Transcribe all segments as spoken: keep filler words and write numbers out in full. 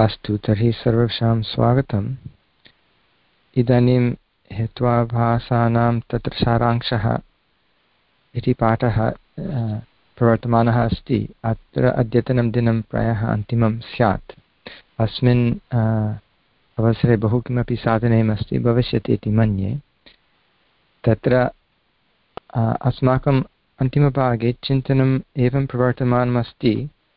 अस्तु, तर्हि सर्वेषां स्वागतम्। इदानीं हेत्वाभासानां तत्र सारांशः इति पाठः प्रवर्तमानः अस्ति। अत्र अद्यतनं दिनं प्रायः अन्तिमं स्यात्। अस्मिन् अवसरे बहु किमपि साधनीयमस्ति भविष्यति इति मन्ये। तत्र अस्माकम् अन्तिमभागे चिन्तनम् एवं प्रवर्तमानमस्ति,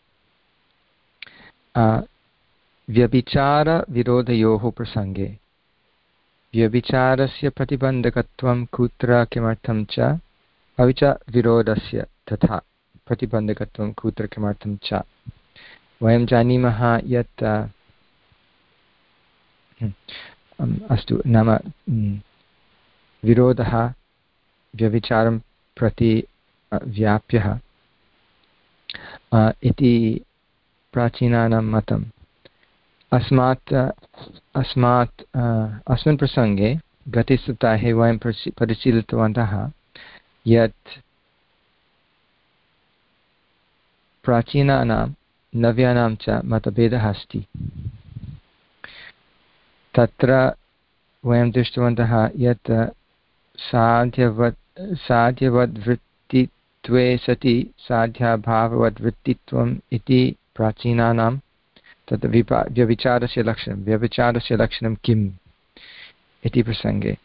व्यभिचारविरोधयोः प्रसङ्गे। व्यभिचारस्य प्रतिबन्धकत्वं कुत्र किमर्थं च, अपि च विरोधस्य तथा प्रतिबन्धकत्वं कुत्र किमर्थं च। वयं जानीमः यत् अस्तु नाम विरोधः व्यभिचारं प्रति व्याप्यः इति प्राचीनानां मतम्। अस्मात् अस्मात् अस्मिन् प्रसङ्गे गते सप्ताहे वयं परिशीलितवन्तः यत् प्राचीनानां नव्यानां च मतभेदः अस्ति। तत्र वयं दृष्टवन्तः यत् साध्यवत् साध्यवद्वृत्तित्वे सति साध्याभाववद्वृत्तित्वम् इति प्राचीनानां तत् विपा व्यभिचारस्य लक्षणं व्यभिचारस्य लक्षणं किम् इति प्रसङ्गे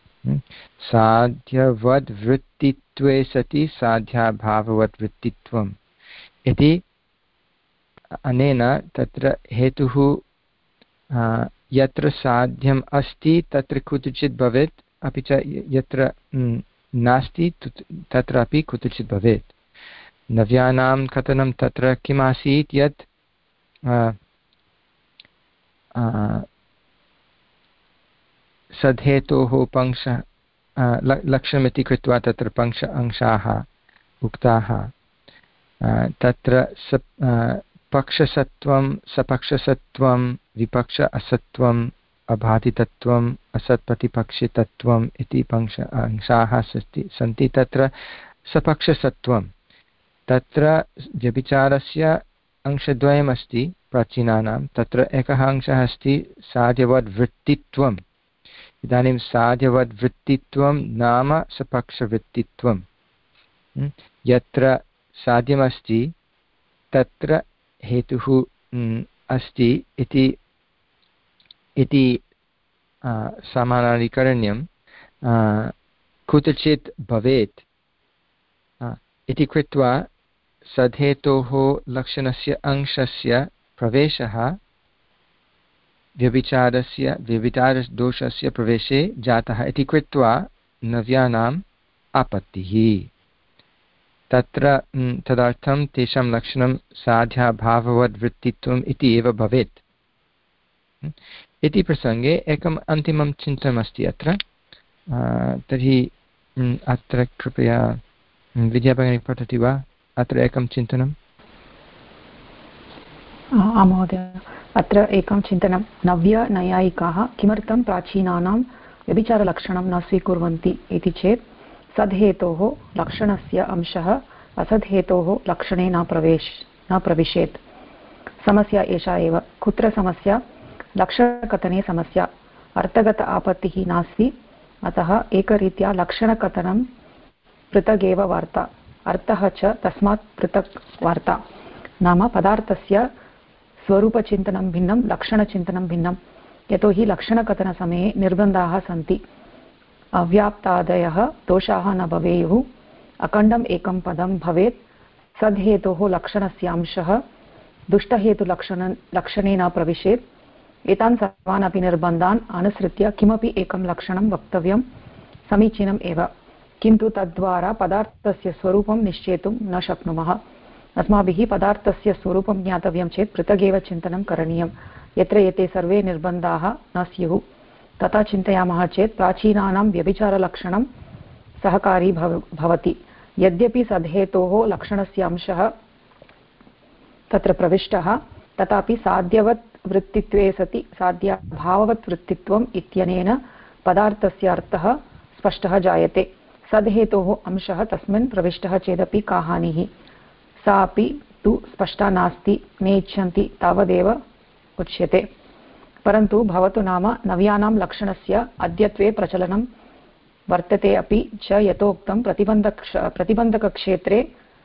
साध्यवद्वृत्तित्वे सति साध्याभाववद्वृत्तित्वम् इति अनेन तत्र हेतुः यत्र साध्यम् अस्ति तत्र कुत्रचित् भवेत्, अपि च यत्र नास्ति तत्रापि कुत्रचित् भवेत्। नव्यानां कथनं तत्र किम् आसीत् यत् सद्धेतोः पङ्क्ष लक्ष्यमिति कृत्वा तत्र पङ्क्ष अंशाः उक्ताः। तत्र पक्षसत्वं सपक्षसत्वं विपक्ष असत्वम् अबाधितत्वम् असत्प्रतिपक्षितत्वम् इति पङ्क्ष अंशाः सन्ति सन्ति तत्र सपक्षसत्वं तत्र व्यभिचारस्य अंशद्वयमस्ति प्राचीनानां। तत्र एकः अंशः अस्ति साध्यवद्वृत्तित्वम्। इदानीं साध्यवद्वृत्तित्वं नाम सपक्षवृत्तित्वं। यत्र साध्यमस्ति तत्र हेतुः अस्ति इति इति समानाधिकरण्यं कुत्रचित् भवेत् इति कृत्वा सद्धेतोः लक्षणस्य अंशस्य प्रवेशः व्यभिचारस्य व्यभिचारदोषस्य प्रवेशे जातः इति कृत्वा नव्यानाम् आपत्तिः। तत्र तदर्थं तेषां लक्षणं साध्याभाववद्वृत्तित्वम् इति एव भवेत् इति प्रसङ्गे एकम् अन्तिमं चिन्तनमस्ति अत्र। तर्हि अत्र कृपया विद्याभगिनी पठति वा? अत्र एकं चिन्तनम्। आं महोदय, अत्र एकं चिन्तनं। नव्यनैयायिकाः किमर्थं प्राचीनानां व्यभिचारलक्षणं न स्वीकुर्वन्ति इति चेत् सद्धेतोः लक्षणस्य अंशः असद्धेतोः लक्षणे न प्रवेश न प्रविशेत्। समस्या एषा एव। कुत्र समस्या? लक्षणकथने समस्या। अर्थगत आपत्तिः नास्ति, अतः एकरीत्या लक्षणकथनं पृथगेव वार्ता, अर्थः च तस्मात् पृथक् वार्ता। नाम पदार्थस्य स्वरूपचिन्तनं भिन्नं, लक्षणचिन्तनं भिन्नं। यतोहि लक्षणकथनसमये निर्बन्धाः सन्ति। अव्याप्तादयः दोषाः न भवेयुः, अखण्डम् एकं पदं भवेत्, सद्धेतोः लक्षणस्य अंशः दुष्टहेतुलक्षण लक्षणे न प्रविशेत्। एतान् सर्वान् अपि निर्बन्धान् अनुसृत्य किमपि एकं लक्षणं वक्तव्यं समीचीनम् एव, किन्तु तद्वारा पदार्थस्य स्वरूपं निश्चेतुं न शक्नुमः। अस्माभिः पदार्थस्य स्वरूपं ज्ञातव्यं चेत् पृथगेव चिन्तनं करणीयं, यत्र एते सर्वे निर्बन्धाः न स्युः। तथा चिन्तयामः चेत् प्राचीनानां व्यभिचारलक्षणं सहकारी भव भवति। यद्यपि सद्धेतोः लक्षणस्य अंशः तत्र प्रविष्टः, तथापि साध्यवत् वृत्तित्वे सति साध्याभाववत् वृत्तित्वम् इत्यनेन पदार्थस्य अर्थः स्पष्टः जायते। सद्धेतोः अंशः तस्मिन् प्रविष्टः चेदपि का हानिः? सा अपि तु स्पष्टा नास्ति, नेच्छन्ति तावदेव उच्यते। परन्तु भवतु नाम नव्यानां लक्षणस्य अद्यत्वे प्रचलनं वर्तते अपि च यथोक्तं प्रतिबन्धक प्रतिबन्धकक्षेत्रे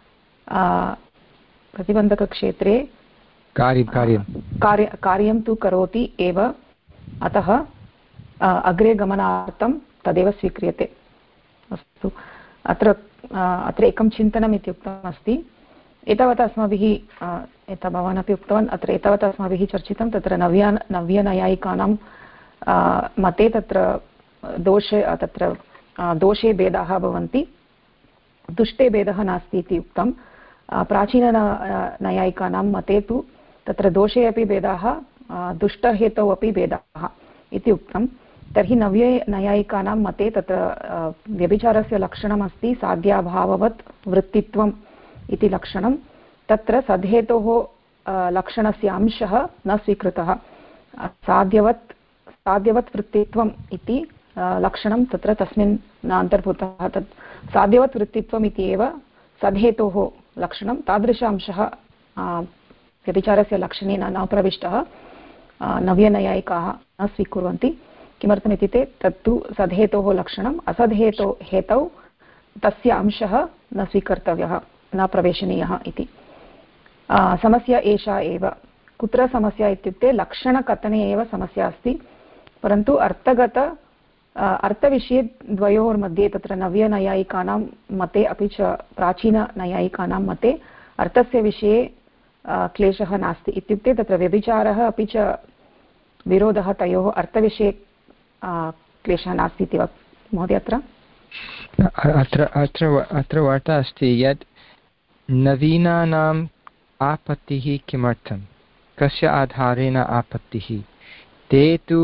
प्रतिबन्धकक्षेत्रे कार्यं कार्यं कार्य कार्यं तु करोति एव, अतः अग्रे गमनार्थं तदेव स्वीक्रियते। अस्तु, अत्र अत्र एकं चिन्तनम् इत्युक्तम् अस्ति। एतावत् अस्माभिः यथा भवान् अपि उक्तवान्, अत्र एतावत् अस्माभिः चर्चितं तत्र नव्या नव्यनैयायिकानां मते तत्र दोषे तत्र दोषे भेदाः भवन्ति, दुष्टे भेदः नास्ति इति उक्तं। प्राचीन नैयायिकानां मते तु तत्र दोषे अपि भेदाः, दुष्टहेतौ अपि भेदाः इति उक्तं। तर्हि नव्ये नैयायिकानां मते तत्र व्यभिचारस्य लक्षणमस्ति साध्याभाववत् वृत्तित्वम् इति लक्षणं। तत्र सद्हेतोः लक्षणस्य अंशः न स्वीकृतः। साध्यवत् साध्यवत् वृत्तित्वम् इति लक्षणं तत्र तस्मिन् न अन्तर्भूतः। तत् साध्यवत् वृत्तित्वम् इति एव सद्हेतोः लक्षणं। तादृश अंशः व्यभिचारस्य लक्षणे न प्रविष्टः नव्यनैयायिकाः न स्वीकुर्वन्ति। किमर्थमिति ते तत्तु सद्हेतोः लक्षणम्, असद्हेतो हेतौ तस्य अंशः न स्वीकर्तव्यः, न प्रवेशनीयः इति। समस्या एषा एव। कुत्र समस्या इत्युक्ते लक्षणकथने एव समस्या अस्ति, परन्तु अर्थगत अर्थविषये द्वयोर्मध्ये तत्र नव्यनैयायिकानां मते अपि च प्राचीननैयायिकानां मते अर्थस्य विषये क्लेशः नास्ति। इत्युक्ते तत्र व्यभिचारः अपि च विरोधः तयोः अर्थविषये क्लेशः नास्ति इति वा महोदय? अत्र अत्र अत्र अत्र वार्ता अस्ति यत् नवीनानाम् आपत्तिः किमर्थं, कस्य आधारेण आपत्तिः? ते तु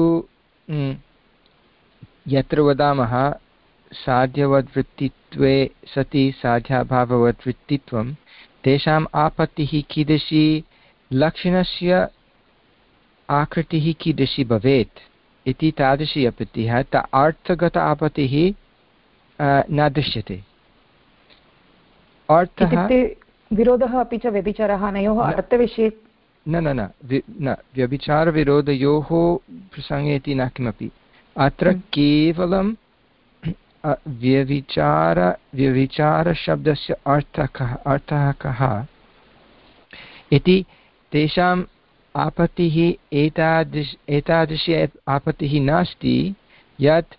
यत्र वदामः साध्यवद्वृत्तित्वे सति साध्याभाववद्वृत्तित्वं, तेषाम् आपत्तिः कीदृशी, लक्षणस्य आकृतिः कीदृशी भवेत् इति तादृशी आपत्तिः। त अर्थगत आपत्तिः न दृश्यते। अर्थः विरोधः अपि च व्यभिचारः अनयोः अर्थविषये न न न न व्यभिचारविरोधयोः प्रसङ्गे इति न किमपि। अत्र केवलं व्यभिचार व्यभिचारशब्दस्य अर्थः कः अर्थः कः इति तेषाम् आपत्तिः एतादृश एतादृशी आपत्तिः नास्ति यत्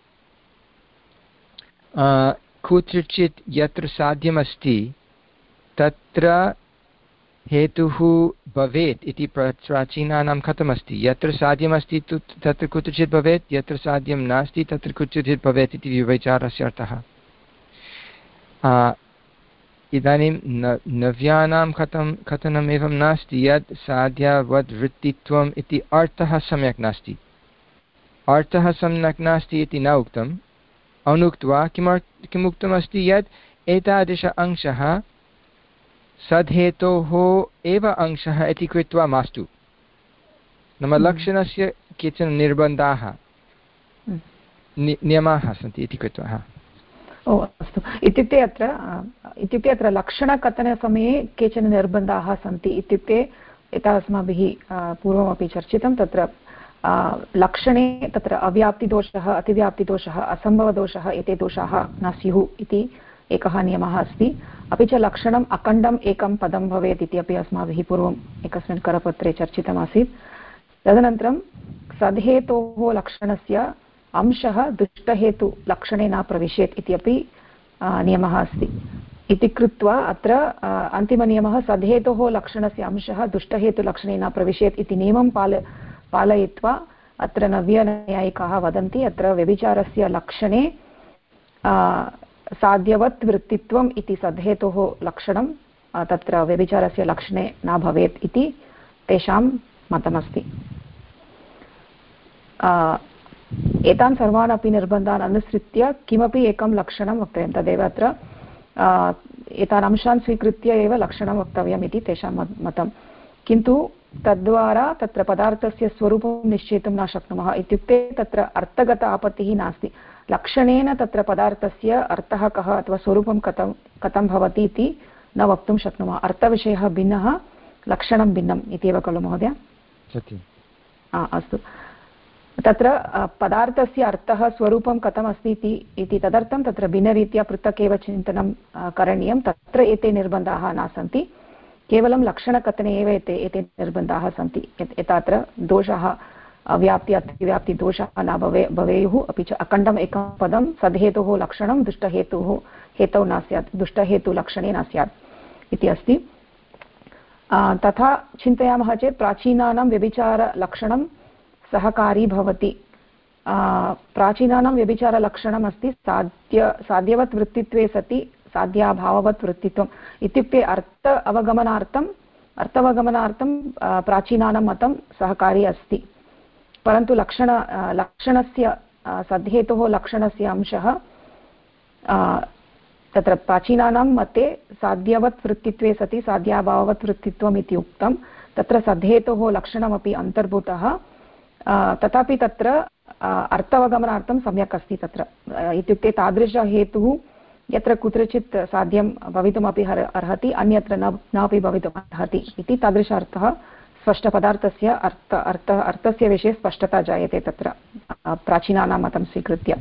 कुत्रचित् यत्र साध्यमस्ति तत्र हेतुः भवेत् इति प्राचीनानां कथमस्ति। यत्र साध्यमस्ति तत्र कुत्रचित् भवेत्, यत्र साध्यं नास्ति तत्र कुत्रचित् भवेत् इति व्यभिचारस्य अर्थः। इदानीं न नव्यानां कथं कथनम् एवं नास्ति यत् साध्यवद् वृत्तित्वम् इति अर्थः सम्यक् नास्ति। अर्थः सम्यक् नास्ति इति न उक्तम्, अनुक्त्वा किमर्थं किम् उक्तमस्ति यत् एतादृश अंशः सद्हेतोः एव अंशः इति कृत्वा मास्तु। नाम लक्षणस्य केचन निर्बन्धाः नियमाः सन्ति इति कृत्वा। ओ अस्तु, इत्युक्ते अत्र इत्युक्ते अत्र लक्षणकथनसमये केचन निर्बन्धाः सन्ति। इत्युक्ते यथा अस्माभिः पूर्वमपि चर्चितं, तत्र लक्षणे तत्र अव्याप्तिदोषः, अतिव्याप्तिदोषः, असम्भवदोषः एते दोषाः न स्युः इति एकः नियमः अस्ति। अपि च लक्षणम् अखण्डम् एकं पदं भवेत् इति अपि अस्माभिः पूर्वम् एकस्मिन् करपत्रे चर्चितमासीत्। तदनन्तरं सद्हेतोः लक्षणस्य अंशः दुष्टहेतुलक्षणे न प्रविशेत् इति अपि नियमः अस्ति। इति कृत्वा अत्र अन्तिमनियमः सद्हेतोः लक्षणस्य अंशः दुष्टहेतुलक्षणे न प्रविशेत् इति नियमं पाल पालयित्वा अत्र नव्यनैयायिकाः वदन्ति अत्र व्यभिचारस्य लक्षणे साध्यवत् वृत्तित्वम् इति सद्हेतोः लक्षणं तत्र व्यभिचारस्य लक्षणे न भवेत् इति तेषां मतमस्ति। एतान् सर्वान् अपि निर्बन्धान् अनुसृत्य किमपि एकं लक्षणं वक्तव्यं, तदेव अत्र एतान् अंशान् स्वीकृत्य एव लक्षणं वक्तव्यम् इति तेषां मतं। किन्तु तद्वारा तत्र पदार्थस्य स्वरूपं निश्चेतुं न शक्नुमः। इत्युक्ते तत्र अर्थगत आपत्तिः नास्ति। लक्षणेन तत्र पदार्थस्य अर्थः कः अथवा स्वरूपं कथं कथं भवति इति न वक्तुं शक्नुमः। अर्थविषयः भिन्नः, लक्षणं भिन्नम् इत्येव खलु महोदय? सत्यम्। अस्तु, तत्र पदार्थस्य अर्थः स्वरूपं कथमस्ति इति तदर्थं तत्र भिन्नरीत्या पृथक् एव चिन्तनं करणीयं। तत्र एते निर्बन्धाः न सन्ति, केवलं लक्षणकथने एव एते एते निर्बन्धाः सन्ति। यथा अत्र दोषः अव्याप्ति अतिव्याप्तिदोषः न भवे भवेयुः, अपि च अखण्डम् एकं पदं सद्हेतोः लक्षणं दुष्टहेतुः हेतौ न स्यात्, दुष्टहेतुलक्षणे न स्यात् इति अस्ति। तथा चिन्तयामः चेत् प्राचीनानां व्यभिचारलक्षणं सहकारी भवति। प्राचीनानां व्यभिचारलक्षणम् अस्ति साध्य साध्यवत् वृत्तित्वे सति साध्याभाववत् वृत्तित्वम् इत्युक्ते अर्थ अवगमनार्थम् अर्थावगमनार्थं प्राचीनानां मतं सहकारी अस्ति, परन्तु लक्षण लक्षणस्य सद्हेतोः लक्षणस्य अंशः तत्र प्राचीनानां मते साध्यवत् वृत्तित्वे सति साध्याभाववत् वृत्तित्वम् इति उक्तं। तत्र सद्हेतोः लक्षणमपि अन्तर्भूतः, तथापि तत्र अर्थावगमनार्थं सम्यक् अस्ति तत्र, इत्युक्ते तादृशहेतुः यत्र कुत्रचित् साध्यं भवितुमपि अर्हति, अन्यत्र न नापि भवितुम् अर्हति इति तादृश अर्थः स्पष्टपदार्थस्य अर्थ अर्थ अर्थस्य विषये स्पष्टता जायते तत्र प्राचीनानां मतं स्वीकृत्य।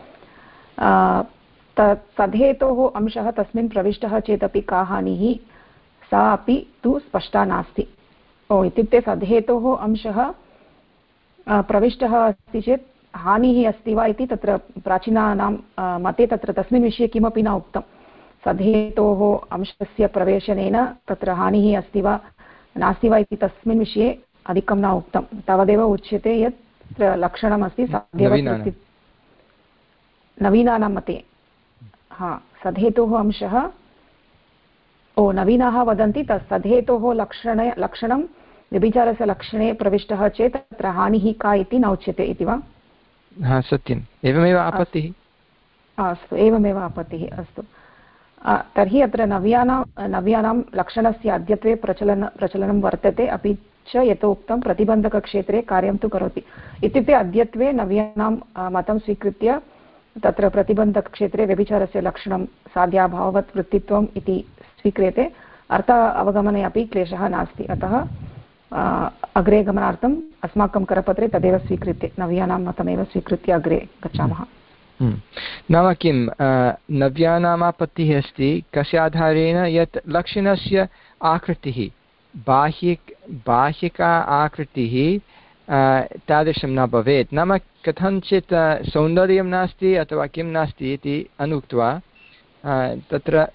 सद्हेतोः अंशः तस्मिन् प्रविष्टः चेदपि का हानिः, सा अपि तु स्पष्टा नास्ति। ओ इत्युक्ते सद्हेतोः अंशः प्रविष्टः अस्ति चेत् हानिः अस्ति वा इति तत्र प्राचीनानां मते तत्र तस्मिन् विषये किमपि न उक्तं। सद्हेतोः अंशस्य प्रवेशनेन तत्र हानिः अस्ति वा नास्ति वा इति तस्मिन् विषये अधिकं न उक्तं। तावदेव उच्यते यत् लक्षणमस्ति साध्यवत् नवीनानां मते। हा, सद्हेतोः अंशः, ओ नवीनाः वदन्ति तत् सद्हेतोः लक्षणे लक्षणं व्यभिचारस्य लक्षणे प्रविष्टः चेत् तत्र हानिः का इति न उच्यते इति वा? हा, सत्यम्, एवमेव आपत्तिः। अस्तु, एवमेव आपत्तिः। अस्तु, तर्हि अत्र नव्यानां नव्यानां लक्षणस्य अद्यत्वे प्रचलन प्रचलनं वर्तते, अपि च यथोक्तं प्रतिबन्धकक्षेत्रे कार्यं तु करोति। इत्युक्ते अद्यत्वे नव्यानां मतं स्वीकृत्य तत्र प्रतिबन्धकक्षेत्रे व्यभिचारस्य लक्षणं साध्याभाववत् वृत्तित्वम् इति स्वीक्रियते, अर्थ अवगमने अपि क्लेशः नास्ति। अतः अग्रे गमनार्थम् अस्माकं करपत्रे तदेव स्वीकृत्य नव्यानां मतमेव स्वीकृत्य अग्रे गच्छामः। नाम किं नव्यानाम् आपत्तिः अस्ति कस्य आधारेण, यत् लक्षणस्य आकृतिः बाह्यिक बाह्यिका आकृतिः तादृशं न भवेत्। नाम कथञ्चित् सौन्दर्यं नास्ति अथवा किं नास्ति इति अनुक्त्वा तत्र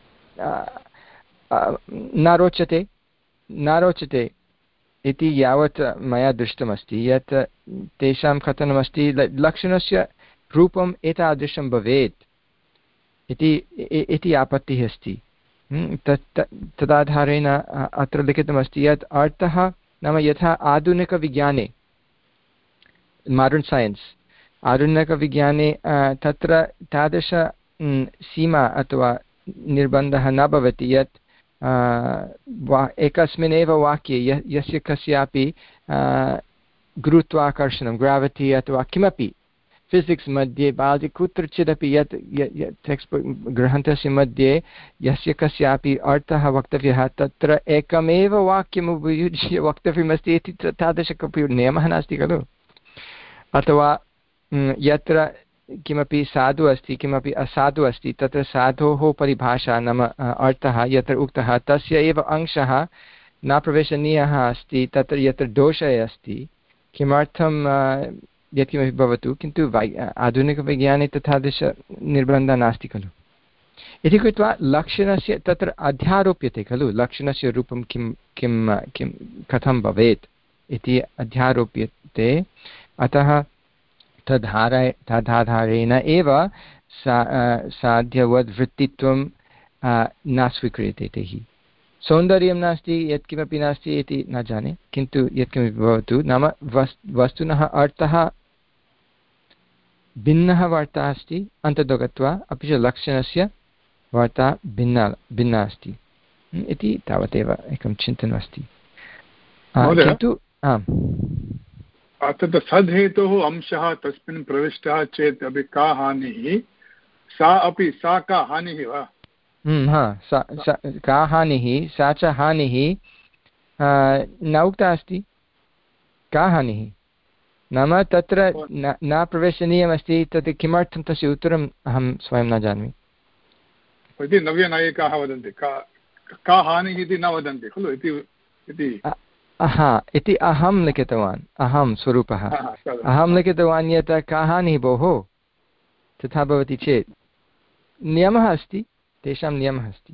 न रोचते न रोचते इति यावत् मया दृष्टमस्ति, यत् तेषां कथनमस्ति लक्षणस्य रूपम् एतादृशं भवेत् इति इति आपत्तिः अस्ति। तत् तदाधारेण अत्र लिखितमस्ति यत् अर्थः नाम यथा आधुनिकविज्ञाने, माडर्न् सैन्स्, आधुनिकविज्ञाने तत्र तादृश सीमा अथवा निर्बन्धः न भवति यत् वा एकस्मिन् एव वाक्ये य यस्य कस्यापि गुरुत्वाकर्षणं ग्राविटी अथवा किमपि फिसिक्स् मध्ये बालि कुत्रचिदपि यत् टेक्स्ट् ग्रन्थस्य मध्ये यस्य कस्यापि अर्थः वक्तव्यः तत्र एकमेव वाक्यम् उपयुज्य वक्तव्यमस्ति इति तादृश कोऽपि नियमः नास्ति खलु। अथवा यत्र किमपि साधु अस्ति किमपि असाधु अस्ति तत्र साधोः परिभाषा नाम अर्थः यत्र उक्तः तस्य एव अंशः न प्रवेशनीयः अस्ति तत्र यत्र दोषः अस्ति, किमर्थं यत्किमपि भवतु, किन्तु वै आधुनिकविज्ञाने तथादृश निर्बन्धः नास्ति खलु इति कृत्वा लक्षणस्य तत्र अध्यारोप्यते खलु, लक्षणस्य रूपं किं किं किं कथं भवेत् इति अध्यारोप्यते। अतः तद्धारे तदाधारेण एव सा साध्यवद्वृत्तित्वं न स्वीक्रियते तैः। सौन्दर्यं नास्ति यत्किमपि नास्ति इति न जाने, किन्तु यत्किमपि भवतु नाम वस् वस्तुनः अर्थः भिन्नः वार्ता अस्ति अन्ततो गत्वा, अपि च लक्षणस्य वार्ता भिन्ना भिन्ना अस्ति इति तावदेव एकं चिन्तनमस्ति। किन्तु आम्, तत् सद्हेतोः अंशः तस्मिन् प्रविष्टः चेत् अपि का हानिः, सा अपि सा का हानिः वा? हा, सा का हानिः, सा च हानिः न उक्ता अस्ति। का हानिः? नाम तत्र न प्रवेशनीयमस्ति तत् किमर्थं तस्य उत्तरम् अहं स्वयं न जानामि इति नव्यनायिकाः वदन्ति का का हानिः इति न वदन्ति खलु इति हा इति अहं लिखितवान् अहं स्वरूपः अहं लिखितवान् यत् का हानिः भोः तथा भवति चेत् नियमः अस्ति तेषां नियमः अस्ति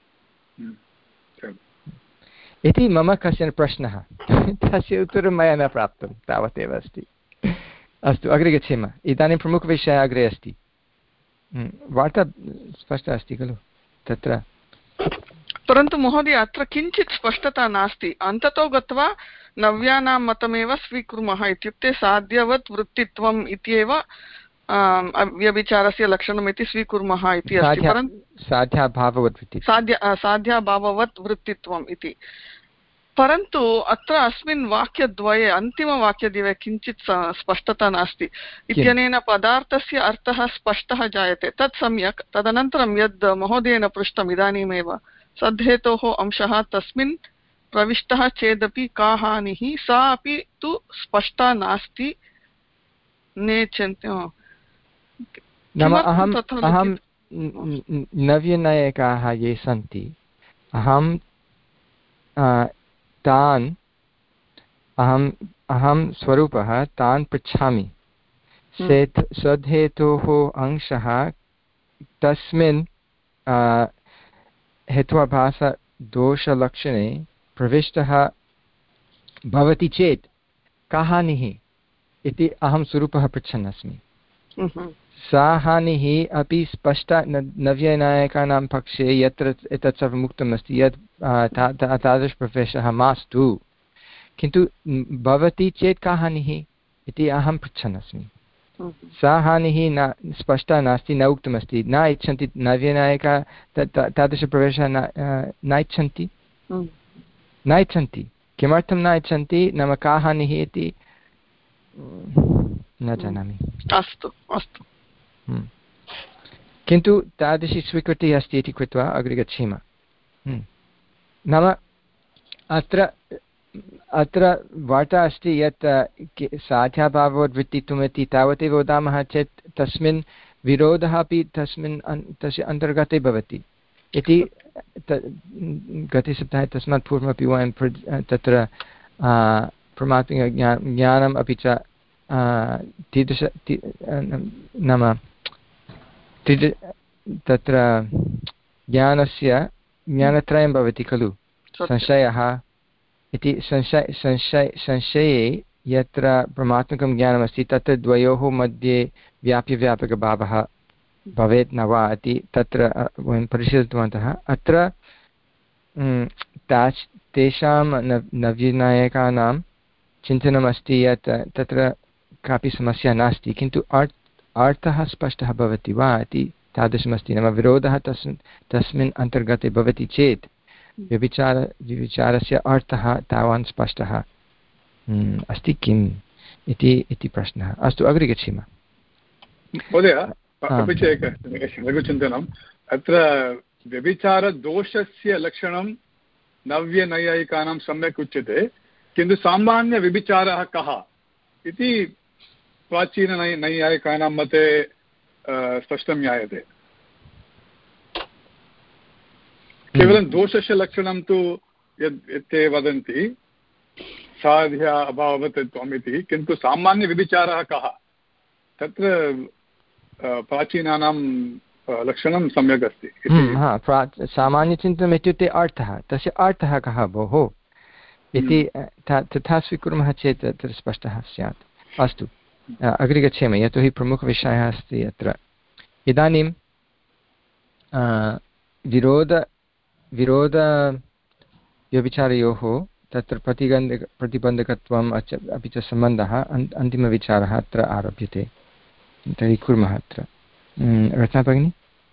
इति मम कश्चन प्रश्नः तस्य उत्तरं मया न प्राप्तं तावदेव अस्ति अस्तु अग्रे गच्छेम इदानीं प्रमुखविषयः अग्रे अस्ति वार्ता स्पष्टा अस्ति खलु तत्र परन्तु महोदय अत्र किञ्चित् स्पष्टता नास्ति अन्ततो गत्वा नव्यानां मतमेव स्वीकुर्मः इत्युक्ते साध्यवत् वृत्तित्वम् इत्येव व्यभिचारस्य लक्षणम् इति स्वीकुर्मः इति अस्ति परन्तु साध्याभाववत् साध्य साध्याभाववत् वृत्तित्वम् इति परन्तु अत्र अस्मिन् वाक्यद्वये अन्तिमवाक्यद्वये किञ्चित् स्पष्टता नास्ति इत्यनेन पदार्थस्य अर्थः स्पष्टः जायते तत् सम्यक् तदनन्तरं यद् महोदयेन पृष्टम् इदानीमेव सद्धेतोः अंशः तस्मिन् प्रविष्टः चेदपि का हानिः सा अपि तु स्पष्टा नास्ति नेच्छन्ति नाम अहम् अहं नव्यनायकाः ये सन्ति अहं तान् अहम् अहं स्वरूपः तान् पृच्छामि सद्धेतोः अंशः तस्मिन् हेत्वाभासदोषलक्षणे प्रविष्टः भवति चेत् का हानिः इति अहं स्वरूपः पृच्छन् अस्मि सा हानिः अपि स्पष्टा नव्यनायकानां पक्षे यत्र एतत् सर्वम् उक्तमस्ति यत् तादृशप्रवेशः मास्तु किन्तु भवति चेत् का हानिः इति अहं पृच्छन् अस्मि सा हानिः न स्पष्टा नास्ति न उक्तमस्ति न इच्छन्ति नव्यनायका तादृशप्रवेशः न इच्छन्ति न इच्छन्ति किमर्थं न इच्छन्ति नाम का हानिः इति न जानामि अस्तु अस्तु किन्तु तादृशी स्वीकृतिः अस्ति इति कृत्वा अग्रे गच्छेम नाम अत्र अत्र वार्ता अस्ति यत् साध्याभाववद्वृत्तित्वम् इति तावदेव वदामः चेत् तस्मिन् विरोधः अपि तस्मिन् तस्य अन्तर्गते भवति इति गते सप्ताहे तस्मात् पूर्वमपि वयं तत्र परमात्मज्ञा ज्ञानम् अपि च तीदृश नाम तत्र ज्ञानस्य ज्ञानत्रयं भवति खलु संशयः इति संशय संशय संशये यत्र परमात्मकं ज्ञानमस्ति तत्र द्वयोः मध्ये व्याप्यव्यापकभावः भवेत् न वा इति तत्र वयं परिशीलितवन्तः अत्र ताश् तेषां नव्यनायकानां चिन्तनमस्ति यत् तत्र कापि समस्या नास्ति किन्तु अर्थ अर्थः स्पष्टः भवति वा इति तादृशमस्ति नाम विरोधः तस्मिन् तस्मिन् अन्तर्गते भवति चेत् व्यभिचार व्यभिचारस्य अर्थः तावान् स्पष्टः अस्ति किम् इति इति प्रश्नः अस्तु अग्रे गच्छेम महोदय अपि च एकं लघुचिन्तनम् अत्र व्यभिचारदोषस्य लक्षणं नव्यनैयायिकानां सम्यक् उच्यते किन्तु सामान्यव्यभिचारः कः इति प्राचीननैयायिकानां मते स्पष्टं ज्ञायते केवलं दोषस्य लक्षणं तु यद् ते वदन्ति साध्या अभाववत्त्वम् इति किन्तु सामान्यव्यभिचारः कः तत्र प्राचीनानां लक्षणं सम्यक् अस्ति सामान्यचिन्तनम् इत्युक्ते अर्थः तस्य अर्थः कः भोः इति तथा स्वीकुर्मः चेत् तत्र स्पष्टः स्यात् अस्तु अग्रे गच्छेम यतोहि प्रमुखविषयः अस्ति अत्र इदानीं विरोध विरोध व्यभिचारयोः तत्र प्रतिबन्धक प्रतिबन्धकत्वम् अपि च सम्बन्धः अन्तिमविचारः अत्र आरभ्यते तर्हि कुर्मः अत्र रचना भगिनी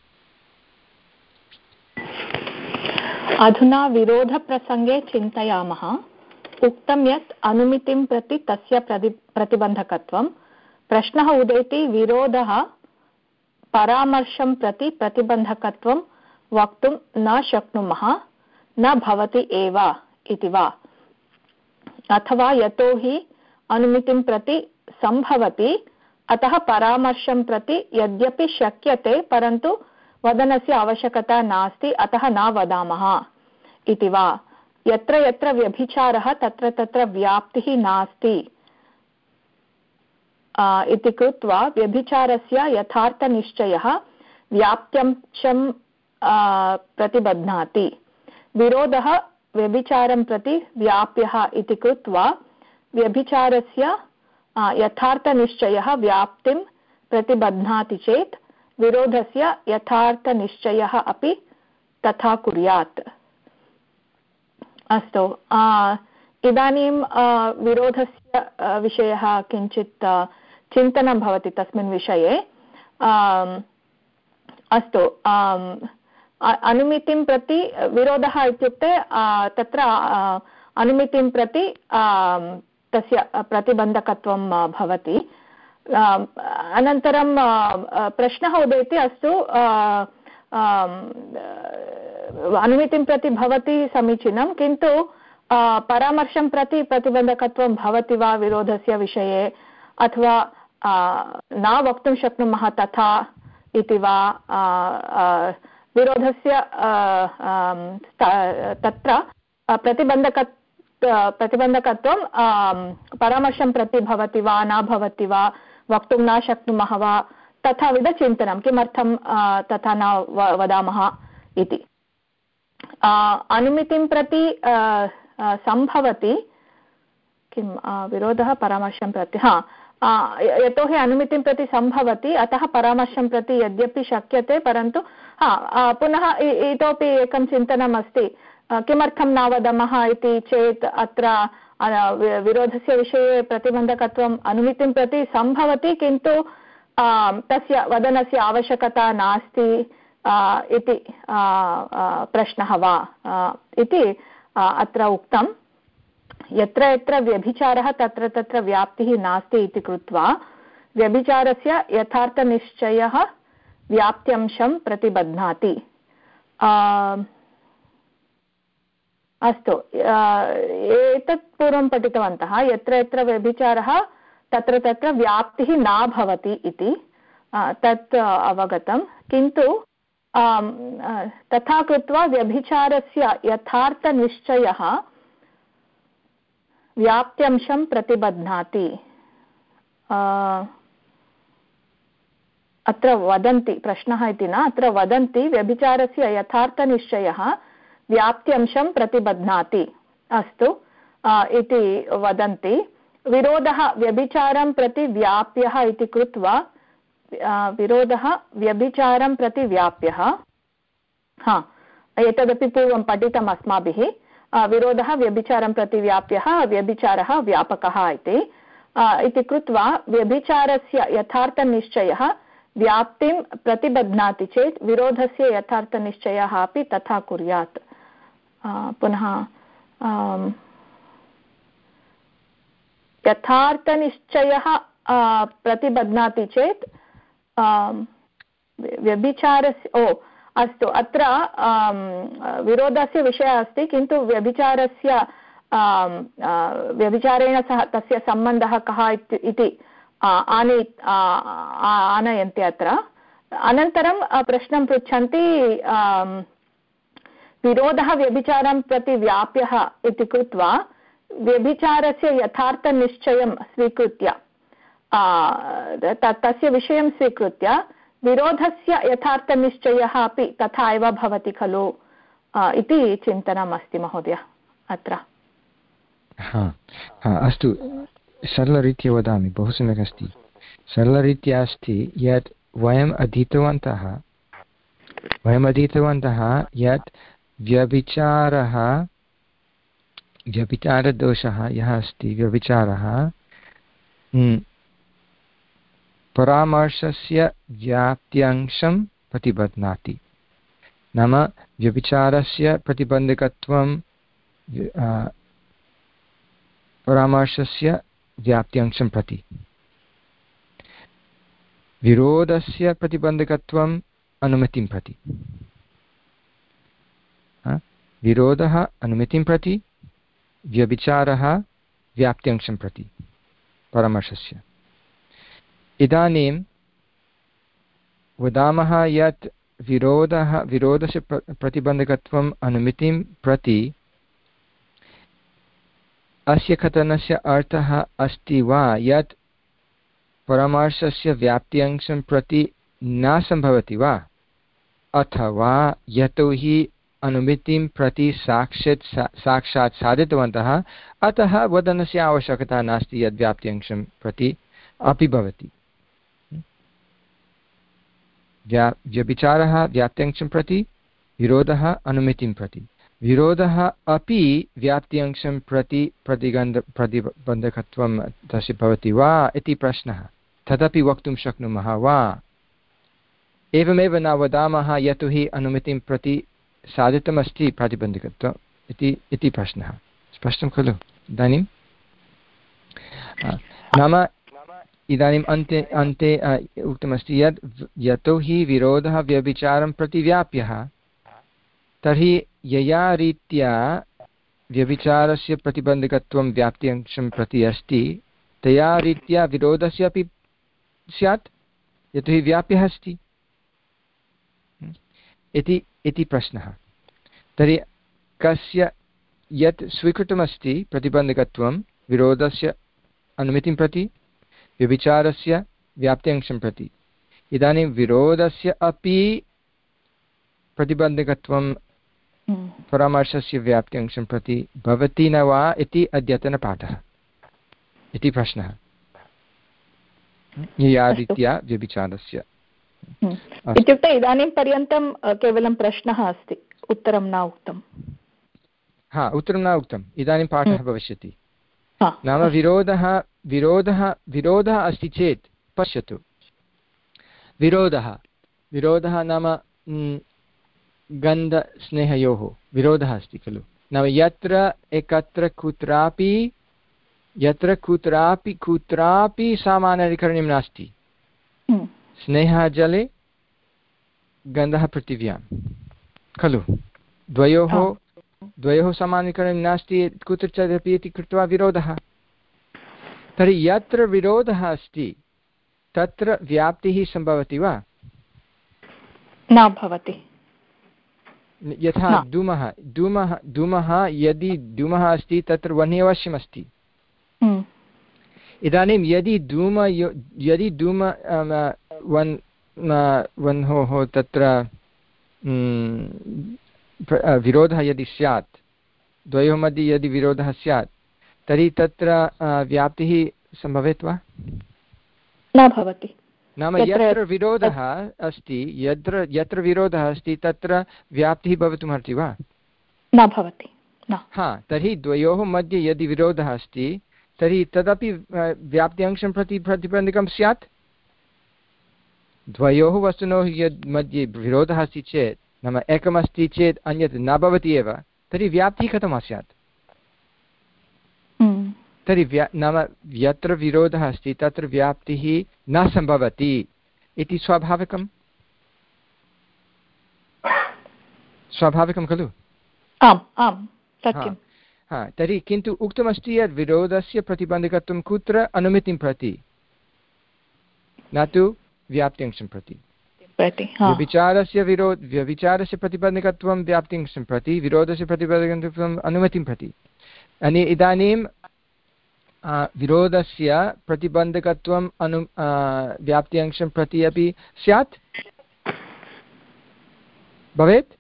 अधुना विरोधप्रसङ्गे चिन्तयामः उक्तं यत् अनुमितिं प्रति तस्य प्रति प्रतिबन्धकत्वं प्रश्नः उदेति विरोधः परामर्शं प्रति प्रतिबन्धकत्वं वक्तुं न शक्नुमः न भवति एव इति वा अथवा यतोहि अनुमितिं प्रति सम्भवति अतः परामर्शं प्रति यद्यपि शक्यते परन्तु वदनस्य आवश्यकता नास्ति अतः न वदामः इति वा। यत्र यत्र व्यभिचारः तत्र तत्र व्याप्तिः नास्ति इति कृत्वा व्यभिचारस्य यथार्थनिश्चयः व्याप्त्यंशं प्रतिबध्नाति। विरोधः व्यभिचारं प्रति व्याप्यः इति कृत्वा व्यभिचारस्य यथार्थनिश्चयः व्याप्तिं प्रतिबध्नाति चेत् विरोधस्य यथार्थनिश्चयः अपि तथा कुर्यात्। अस्तु, इदानीं विरोधस्य विषयः किञ्चित् चिन्तनं भवति तस्मिन् विषये। अस्तु, अनुमितिं प्रति विरोधः इत्युक्ते तत्र अनुमितिं प्रति तस्य प्रतिबन्धकत्वं भवति। अनन्तरं प्रश्नः उदेति, अस्तु अनुमितिं प्रति भवति समीचीनं, किन्तु परामर्शं प्रति प्रतिबन्धकत्वं भवति वा विरोधस्य विषये, अथवा न वक्तुं शक्नुमः तथा इति वा। विरोधस्य तत्र प्रतिबन्धक प्रतिबन्धकत्वं परामर्शं प्रति भवति वा न भवति वा, वक्तुं न शक्नुमः वा, तथाविधचिन्तनं किमर्थं तथा न वदामः इति। अनुमितिं प्रति सम्भवति किं विरोधः परामर्शं प्रति, हा यतोहि अनुमितिं प्रति सम्भवति अतः परामर्शं प्रति यद्यपि शक्यते परन्तु हा पुनः इतोपि एकं चिन्तनम् अस्ति, किमर्थं न वदामः इति चेत् अत्र विरोधस्य विषये प्रतिबन्धकत्वम् अनुमितिं प्रति सम्भवति किन्तु तस्य वदनस्य आवश्यकता नास्ति इति प्रश्नः वा इति अत्र उक्तं। यत्र यत्र व्यभिचारः तत्र तत्र व्याप्तिः नास्ति इति कृत्वा व्यभिचारस्य यथार्थनिश्चयः व्याप्त्यंशं प्रतिबध्नाति। अस्तु, एतत् पूर्वं पठितवन्तः, यत्र यत्र व्यभिचारः तत्र तत्र व्याप्तिः न भवति इति, तत् अवगतं, किन्तु तथा कृत्वा व्यभिचारस्य यथार्थनिश्चयः व्याप्त्यंशं प्रतिबध्नाति। अत्र वदन्ति, प्रश्नः इति न, अत्र वदन्ति व्यभिचारस्य यथार्थनिश्चयः व्याप्त्यंशं प्रतिबध्नाति। अस्तु इति वदन्ति। विरोधः व्यभिचारं प्रति व्याप्यः इति कृत्वा विरोधः व्यभिचारं प्रति व्याप्यः, हा एतदपि पूर्वं पठितम् अस्माभिः। विरोधः व्यभिचारं प्रति व्याप्यः, व्यभिचारः व्यापकः इति इति कृत्वा व्यभिचारस्य यथार्थनिश्चयः व्याप्तिं प्रतिबध्नाति चेत् विरोधस्य यथार्थनिश्चयः अपि तथा कुर्यात्। पुनः यथार्थनिश्चयः प्रतिबध्नाति चेत् व्यभिचारस्य ओ अस्तु, अत्र विरोधस्य विषयः अस्ति किन्तु व्यभिचारस्य व्यभिचारेण सह तस्य सम्बन्धः कः इति आने आनयन्ति अत्र। अनन्तरं प्रश्नं पृच्छन्ति, विरोधः व्यभिचारं प्रति व्याप्यः इति कृत्वा व्यभिचारस्य यथार्थनिश्चयं स्वीकृत्य तस्य विषयं स्वीकृत्य विरोधस्य यथार्थनिश्चयः अपि तथा एव भवति खलु इति चिन्तनम् अस्ति महोदय अत्र। अस्तु, सरलरीत्या वदामि, बहु सम्यक् अस्ति। सरलरीत्या अस्ति यत् वयम् अधीतवन्तः वयम् अधीतवन्तः यत् व्यभिचारः व्यभिचारदोषः यः अस्ति व्यभिचारः परामर्शस्य व्याप्त्यंशं प्रतिबध्नाति। नाम व्यभिचारस्य प्रतिबन्धकत्वं परामर्शस्य व्याप्त्यंशं प्रति, विरोधस्य प्रतिबन्धकत्वम् अनुमतिं प्रति। विरोधः अनुमतिं प्रति, व्यभिचारः व्याप्त्यंशं प्रति परामर्शस्य। इदानीं वदामः यत् विरोधः विरोधस्य प्रतिबन्धकत्वम् अनुमितिं प्रति अस्य कथनस्य अर्थः अस्ति वा यत् परामर्शस्य व्याप्त्यंशं प्रति न सम्भवति वा, अथवा यतोहि अनुमितिं प्रति साक्षात् साक्षात् साधितवन्तः अतः वदनस्य आवश्यकता नास्ति यद् व्याप्त्यंशं प्रति अपि भवति। व्या व्यभिचारः व्याप्त्यंशं प्रति, विरोधः अनुमितिं प्रति, विरोधः अपि व्याप्त्यंशं प्रति प्रतिगन्ध प्रतिबन्धकत्वं तस्य भवति वा इति प्रश्नः। तदपि वक्तुं शक्नुमः वा? एवमेव न वदामः यतोहि अनुमितिं प्रति साधितमस्ति प्रतिबन्धकत्वम् इति इति प्रश्नः। स्पष्टं खलु? इदानीं नाम इदानीम् अन्ते अन्ते उक्तमस्ति यत् यतोहि विरोधः व्यभिचारं प्रति व्याप्यः, तर्हि यया रीत्या व्यभिचारस्य प्रतिबन्धकत्वं व्याप्त्यंशं प्रति अस्ति तया रीत्या विरोधस्य अपि स्यात्, यतोहि व्याप्यः अस्ति इति इति प्रश्नः। तर्हि कस्य यत् स्वीकृतमस्ति प्रतिबन्धकत्वं विरोधस्य अनुमितिं प्रति, व्यभिचारस्य व्याप्त्यंशं प्रति, इदानीं विरोधस्य अपि प्रतिबन्धकत्वं परामर्शस्य व्याप्त्यंशं प्रति भवति न वा इति अद्यतनपाठः इति प्रश्नः। यया रीत्या व्यभिचारस्य इत्युक्ते इदानीं पर्यन्तं केवलं प्रश्नः अस्ति, उत्तरं न उक्तं। हा, उत्तरं न उक्तम्। इदानीं पाठः भविष्यति। नाम विरोधः विरोधः विरोधः अस्ति चेत् पश्यतु, विरोधः विरोधः नाम गन्धस्नेहयोः विरोधः अस्ति खलु। नाम यत्र एकत्र कुत्रापि यत्र कुत्रापि कुत्रापि सामान्यधिकरणं नास्ति, स्नेहः जले गन्धः पृथिव्यां खलु, द्वयोः द्वयोः सामान्यकरणं नास्ति कुत्रचिदपि इति कृत्वा विरोधः। तर्हि यत्र विरोधः अस्ति तत्र व्याप्तिः सम्भवति वा? न भवति। यथा धूमः धूमः धूमः यदि धूमः अस्ति तत्र वह्निः अवश्यमस्ति। इदानीं यदि धूम यदि धूम वन् वह्नोः तत्र विरोधः यदि स्यात्, द्वयोः मध्ये यदि विरोधः स्यात्, तर्हि तत्र व्याप्तिः सम्भवेत् वा? न भवति। नाम यत्र विरोधः अस्ति यत्र यत्र विरोधः अस्ति तत्र व्याप्तिः भवितुमर्हति वा? न भवति। हा, तर्हि द्वयोः मध्ये यदि विरोधः अस्ति तर्हि तदपि व्याप्त्यंशं प्रति प्रतिबन्धकं स्यात्। द्वयोः वस्तुनोः यद् मध्ये विरोधः अस्ति चेत्, नाम एकमस्ति चेत् अन्यत् न भवति एव, तर्हि व्याप्तिः कथं स्यात्? तर्हि व्या नाम यत्र विरोधः अस्ति तत्र व्याप्तिः न सम्भवति इति स्वाभाविकं स्वाभाविकं खलु? आम् आम् सत्यं। हा, तर्हि किन्तु उक्तमस्ति यत् विरोधस्य प्रतिबन्धकत्वं कुत्र? अनुमितिं प्रति, न तु व्याप्त्यंशं प्रति। व्यभिचारस्य विरोध व्यभिचारस्य प्रतिबन्धकत्वं व्याप्त्यंशं प्रति, विरोधस्य प्रतिबन्धकत्वम् अनुमतिं प्रति। अनि इदानीं विरोधस्य प्रतिबन्धकत्वम् अनु व्याप्त्यंशं प्रति अपि स्यात् भवेत्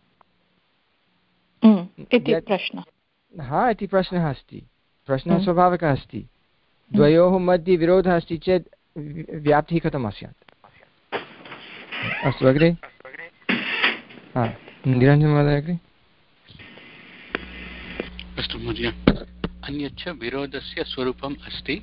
इति प्रश्नः। हा, इति प्रश्नः अस्ति। प्रश्नः स्वाभाविकः अस्ति। द्वयोः मध्ये विरोधः अस्ति चेत् व्याप्तिः कथं स्यात्? अस्तु, अग्रे। हा, निरञ्जनमहोदय अग्रे। अस्तु महोदय। अन्यच्च विरोधस्य स्वरूपम् अस्ति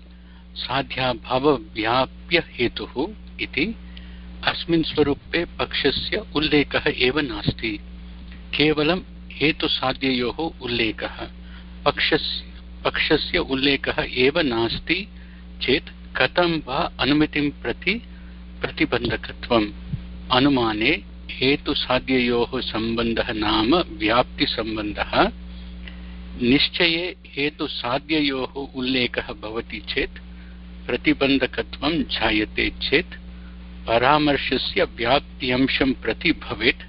साध्याभावव्याप्यहेतुः इति। अस्मिन् स्वरूपे पक्षस्य उल्लेखः एव नास्ति, केवलं हेतुसाध्ययोः उल्लेखः। पक्षस्य पक्षस्य उल्लेखः एव नास्ति चेत् कथं वा अनुमितिं प्रति प्रतिबन्धकत्वम्? अनुमाने हेतुसाध्ययोः सम्बन्धः नाम व्याप्तिसम्बन्धः। निश्चये हेतुसाध्ययोः उल्लेखः भवति चेत् प्रतिबन्धकत्वं जायते चेत् परामर्शस्य व्याप्त्यंशं प्रति भवेत्।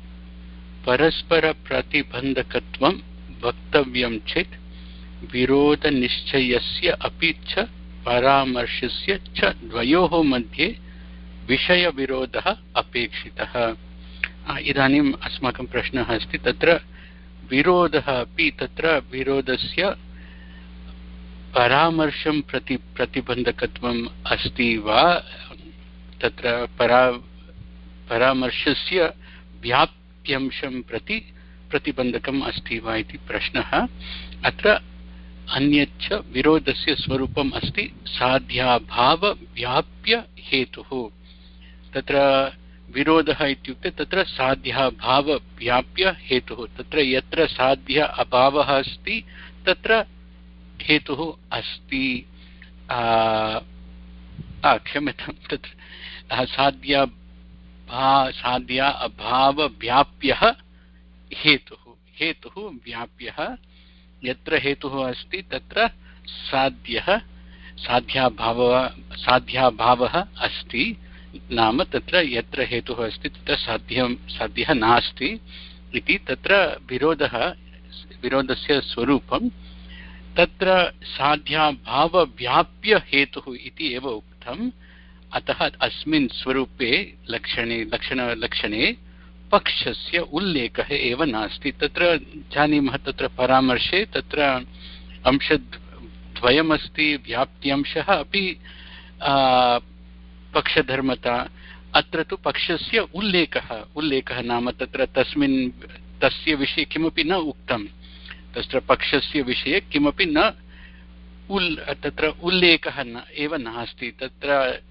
परस्परप्रतिबन्धकत्वं वक्तव्यं चेत् विरोधनिश्चयस्य अपि च परामर्शस्य च द्वयोः मध्ये विषयविरोधः अपेक्षितः। इदानीम् अस्माकं प्रश्नः अस्ति, तत्र विरोधः अपि तत्र विरोधस्य परामर्शं प्रति प्रतिबन्धकत्वम् अस्ति वा, तत्र परा परामर्शस्य व्याप्त्यंशं प्रति प्रतिबन्धकम् अस्ति वा इति प्रश्नः। अत्र अन्यच्च विरोधस्य स्वरूपम् अस्ति साध्याभावव्याप्य हेतुः। तत्र विरोधः इत्युक्ते तत्र साध्याभावव्याप्य हेतुः। तत्र यत्र साध्य अभावः अस्ति तत्र हेतुः अस्ति। क्षम्यतां, तत्र साध्या साध्या अभावव्याप्यः हेतुः। हेतुः व्याप्यः, यत्र हेतुः अस्ति तत्र साध्यः साध्याभावः साध्याभावः अस्ति। नाम तत्र यत्र हेतुः अस्ति तत्र साध्यं साध्यः नास्ति इति तत्र विरोधः विरोधस्य स्वरूपं। तत्र साध्याभावव्याप्य हेतुः इति एव उक्तम्। अतः अस्मिन् स्वरूपे लक्षणे लक्षणलक्षणे पक्षस्य उल्लेखः एव नास्ति। तत्र जानीमः, तत्र परामर्शे तत्र अंशद्वयमस्ति, व्याप्त्यंशः अपि पक्षधर्मता। अत्र तु पक्षस्य उल्लेखः उल्लेखः नाम तत्र तस्मिन् तस्य विषये किमपि न उक्तं। तत्र पक्षस्य विषये किमपि न उल् तत्र उल्लेखः न एव नास्ति। तत्र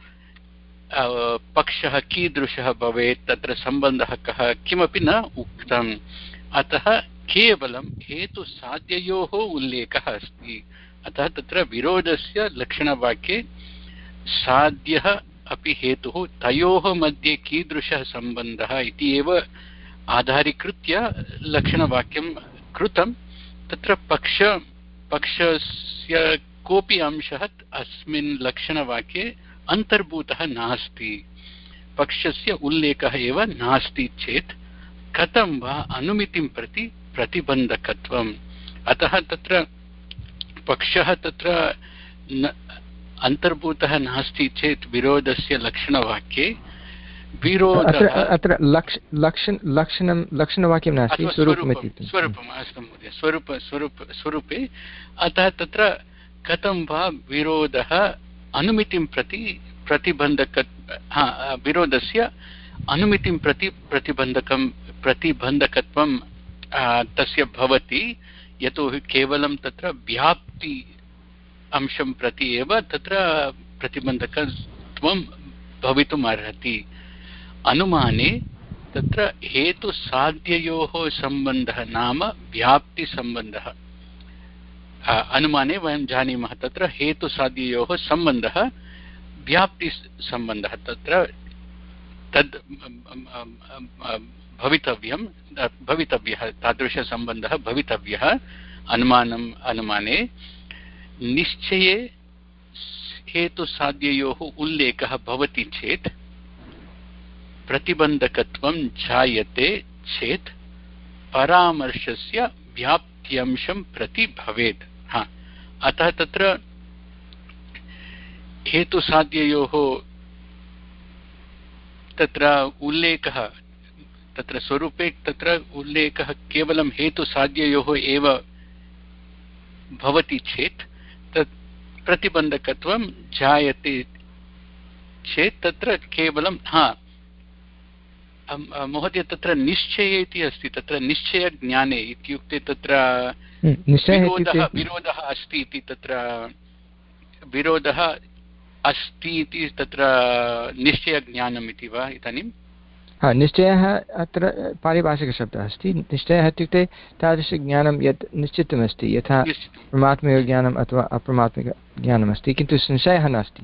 पक्षः कीदृशः भवेत्, तत्र सम्बन्धः कः, किमपि न उक्तम्। अतः केवलं हेतुसाध्ययोः उल्लेखः अस्ति। अतः तत्र विरोधस्य लक्षणवाक्ये साध्यः अपि हेतुः, तयोः मध्ये कीदृशः सम्बन्धः इति एव आधारीकृत्य लक्षणवाक्यं कृतं। तत्र पक्ष पक्षस्य कोऽपि अंशः अस्मिन् लक्षणवाक्ये अन्तर्भूतः नास्ति। पक्षस्य उल्लेखः एव नास्ति चेत् कथं वा अनुमितिं प्रति प्रतिबन्धकत्वम्। अतः तत्र पक्षः तत्र अन्तर्भूतः नास्ति चेत् विरोधस्य लक्षणवाक्ये विरोधः अत्र लक्षणं लक्षणवाक्यं नास्ति, स्वरूपमिति स्वरूपम् अस्तु महोदय, स्वरूप स्वरूप स्वरूपे। अतः तत्र कथं वा विरोधः अनुमितिं प्रति प्रतिबन्धक विरोधस्य अनुमितिं प्रति प्रतिबन्धकं प्रतिबन्धकत्वं तस्य भवति, यतोहि केवलं तत्र व्याप्ति अंशं प्रति एव तत्र प्रतिबन्धकत्वं भवितुम् अर्हति। अनुमाने तत्र हेतुसाध्ययोः सम्बन्धः नाम व्याप्तिसम्बन्धः। अनुमाने वयं जानीमः तत्र हेतुसाध्ययोः सम्बन्धः व्याप्तिसम्बन्धः। तत्र तद् भवितव्यं भवितव्यः तादृशसम्बन्धः भवितव्यः। अनुमानम् अनुमाने निश्चये हेतुसाध्ययोः उल्लेखः भवति चेत् प्रतिबन्धकत्वं जायते चेत् परामर्शस्य व्याप्त्यंशं प्रति भवेत्। हा, अतः तत्र हेतुसाध्ययोः तत्र उल्लेखः तत्र स्वरूपे तत्र उल्लेखः केवलं हेतुसाध्ययोः एव भवति चेत् तत् प्रतिबन्धकत्वं जायते चेत् तत्र केवलं हा महोदय तत्र निश्चये इति अस्ति। तत्र निश्चयज्ञाने इत्युक्ते तत्र विरोधः विरोधः अस्ति इति तत्र विरोधः अस्ति इति तत्र निश्चयज्ञानम् इति वा इदानीं? हा, निश्चयः अत्र पारिभाषिकशब्दः अस्ति। निश्चयः इत्युक्ते तादृशज्ञानं यत् निश्चितमस्ति, यथा प्रमात्मिकज्ञानम् अथवा अप्रमात्मिकज्ञानमस्ति, किन्तु संशयः नास्ति।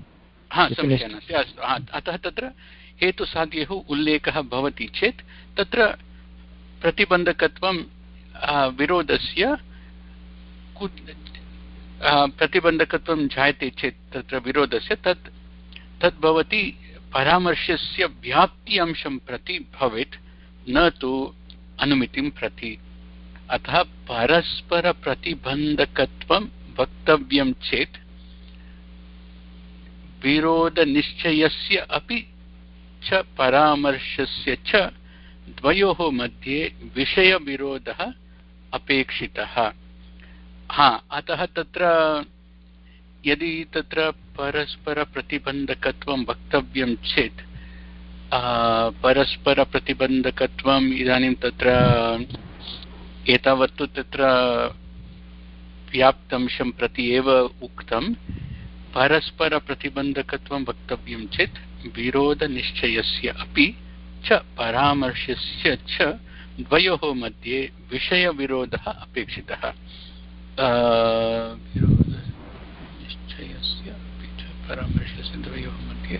अतः तत्र हेतुसाध्ययोः उल्लेखः भवति चेत् तत्र प्रतिबन्धकत्वं विरोधस्य प्रतिबन्धकत्वं जायते चेत् तत्र विरोधस्य तत् तद्भवति परामर्शस्य व्याप्ति अंशं प्रति भवेत्, न तु अनुमितिं प्रति। अतः परस्परप्रतिबन्धकत्वं वक्तव्यं चेत् विरोधनिश्चयस्य अपि च परामर्शस्य च द्वयोः मध्ये विषयविरोधः अपेक्षितः। हा, अतः तत्र यदि तत्र परस्परप्रतिबन्धकत्वं वक्तव्यं चेत् परस्परप्रतिबन्धकत्वम् इदानीं तत्र एतावत्तु तत्र व्याप्तंशं प्रति एव उक्तं। परस्परप्रतिबन्धकत्वं वक्तव्यं चेत् विरोधनिश्चयस्य अपि च परामर्शस्य च द्वयोः मध्ये विषयविरोधः अपेक्षितः। विरोधनिश्चयस्य अपि च परामर्शस्य द्वयोः मध्ये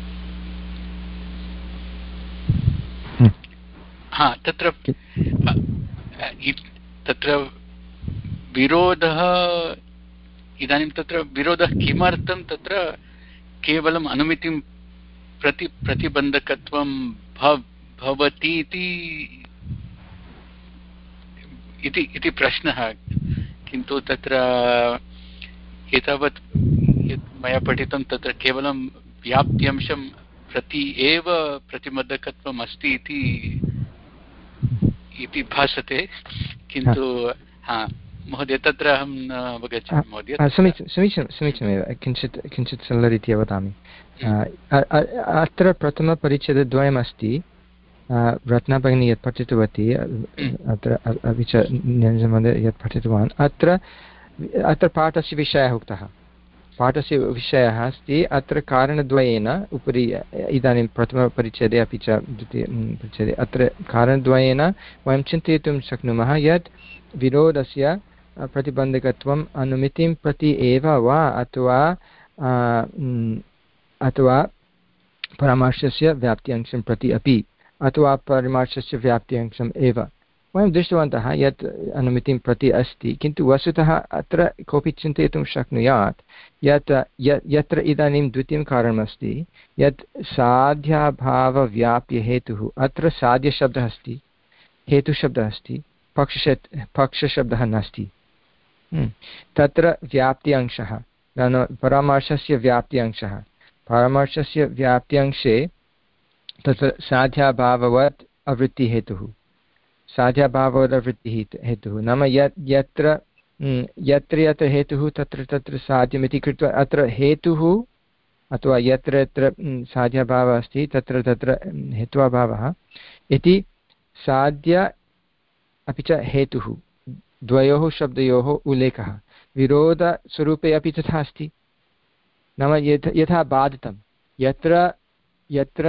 हा तत्र तत्र विरोधः इदानीं तत्र विरोधः किमर्थं तत्र केवलम् अनुमितिं प्रति प्रतिबन्धकत्वं भवति इति प्रश्नः। किन्तु तत्र एतावत् यत् मया पठितं तत्र केवलं व्याप्त्यंशं प्रति एव प्रतिबन्धकत्वम् अस्ति इति भासते। किन्तु हा महोदय तत्र अहं न अवगच्छामि महोदय। समीचीनं समीचीनं समीचीनमेव। किञ्चित् किञ्चित् सरलरीत्या वदामि। अत्र प्रथमपरिच्छेदद्वयमस्ति। रत्नाभगिनी यत् पठितवती अत्र अपि च निरञ्जनमहोदय यत् पठितवान्, अत्र अत्र पाठस्य विषयः उक्तः। पाठस्य विषयः अस्ति अत्र कारणद्वयेन उपरि, इदानीं प्रथमपरिच्छेदे अपि च द्वितीयपरिच्छेदे अत्र कारणद्वयेन वयं चिन्तयितुं शक्नुमः यत् विरोधस्य प्रतिबन्धकत्वम् अनुमितिं प्रति एव वा अथवा अथवा परामर्शस्य व्याप्त्यंशं प्रति अपि अथवा परामर्शस्य व्याप्त्यंशम् एव। वयं दृष्टवन्तः यत् अनुमितिं प्रति अस्ति, किन्तु वस्तुतः अत्र कोऽपि चिन्तयितुं शक्नुयात् यत् यत्र इदानीं द्वितीयं कारणमस्ति यत् साध्याभावव्याप्यहेतुः। अत्र साध्यशब्दः अस्ति, हेतुशब्दः अस्ति, पक्षश पक्षशब्दः नास्ति। तत्र व्याप्त्यंशः नाम परामर्शस्य व्याप्त्यंशः। परामर्शस्य व्याप्त्यंशे तत्र साध्याभाववत् अवृत्तिहेतुः, साध्याभाववदवृत्तिः हेतुः नाम यत् यत्र यत्र यत्र हेतुः तत्र तत्र साध्यमिति कृत्वा अत्र हेतुः अथवा यत्र यत्र साध्याभावः अस्ति तत्र तत्र हेत्वाभावः इति साध्य अपि च हेतुः द्वयोः शब्दयोः उल्लेखः। विरोधस्वरूपे अपि तथा अस्ति। नाम यथा यथा बाधितं यत्र यत्र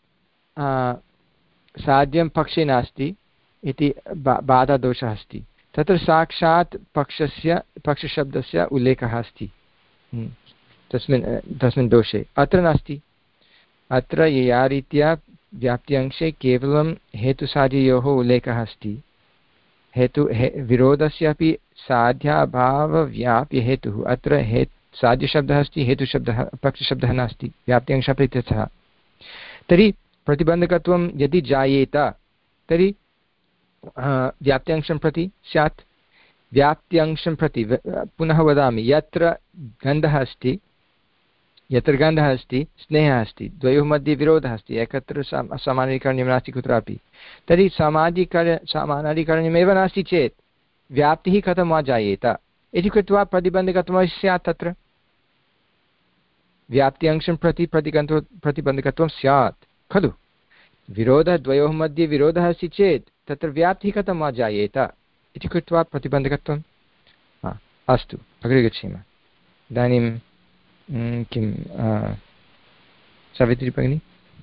साध्यं पक्षे नास्ति इति बा बाधादोषः अस्ति, तत्र साक्षात् पक्षस्य पक्षशब्दस्य उल्लेखः अस्ति तस्मिन् तस्मिन् दोषे। अत्र नास्ति। अत्र यया रीत्या व्याप्त्यंशे केवलं हेतुसाध्ययोः उल्लेखः अस्ति। हेतु हे विरोधस्य अपि साध्याभावव्याप्य हेतुः। अत्र हे साध्यशब्दः अस्ति, हेतुशब्दः पक्षशब्दः नास्ति, व्याप्त्यंशः अपि तथा। तर्हि प्रतिबन्धकत्वं यदि जायेत तर्हि व्याप्त्यंशं प्रति स्यात्। व्याप्त्यंशं प्रति पुनः वदामि, यत्र गन्धः अस्ति यत्र गन्धः अस्ति स्नेहः अस्ति, द्वयोः मध्ये विरोधः अस्ति, एकत्र समानाधिकरण्यं नास्ति कुत्रापि, तर्हि समाधिकर समानाधिकरण्यमेव नास्ति चेत् व्याप्तिः कथं वा जायेत इति कृत्वा प्रतिबन्धकत्वं स्यात्। तत्र व्याप्त्यंशं प्रति प्रतिगन्धो प्रतिबन्धकत्वं स्यात् खलु। विरोधः द्वयोः मध्ये विरोधः अस्ति चेत् तत्र व्याप्तिः कथं वा जायेत इति कृत्वा प्रतिबन्धकत्वं। अस्तु, अग्रे गच्छेम। इदानीं किं सावित्री भगिनी?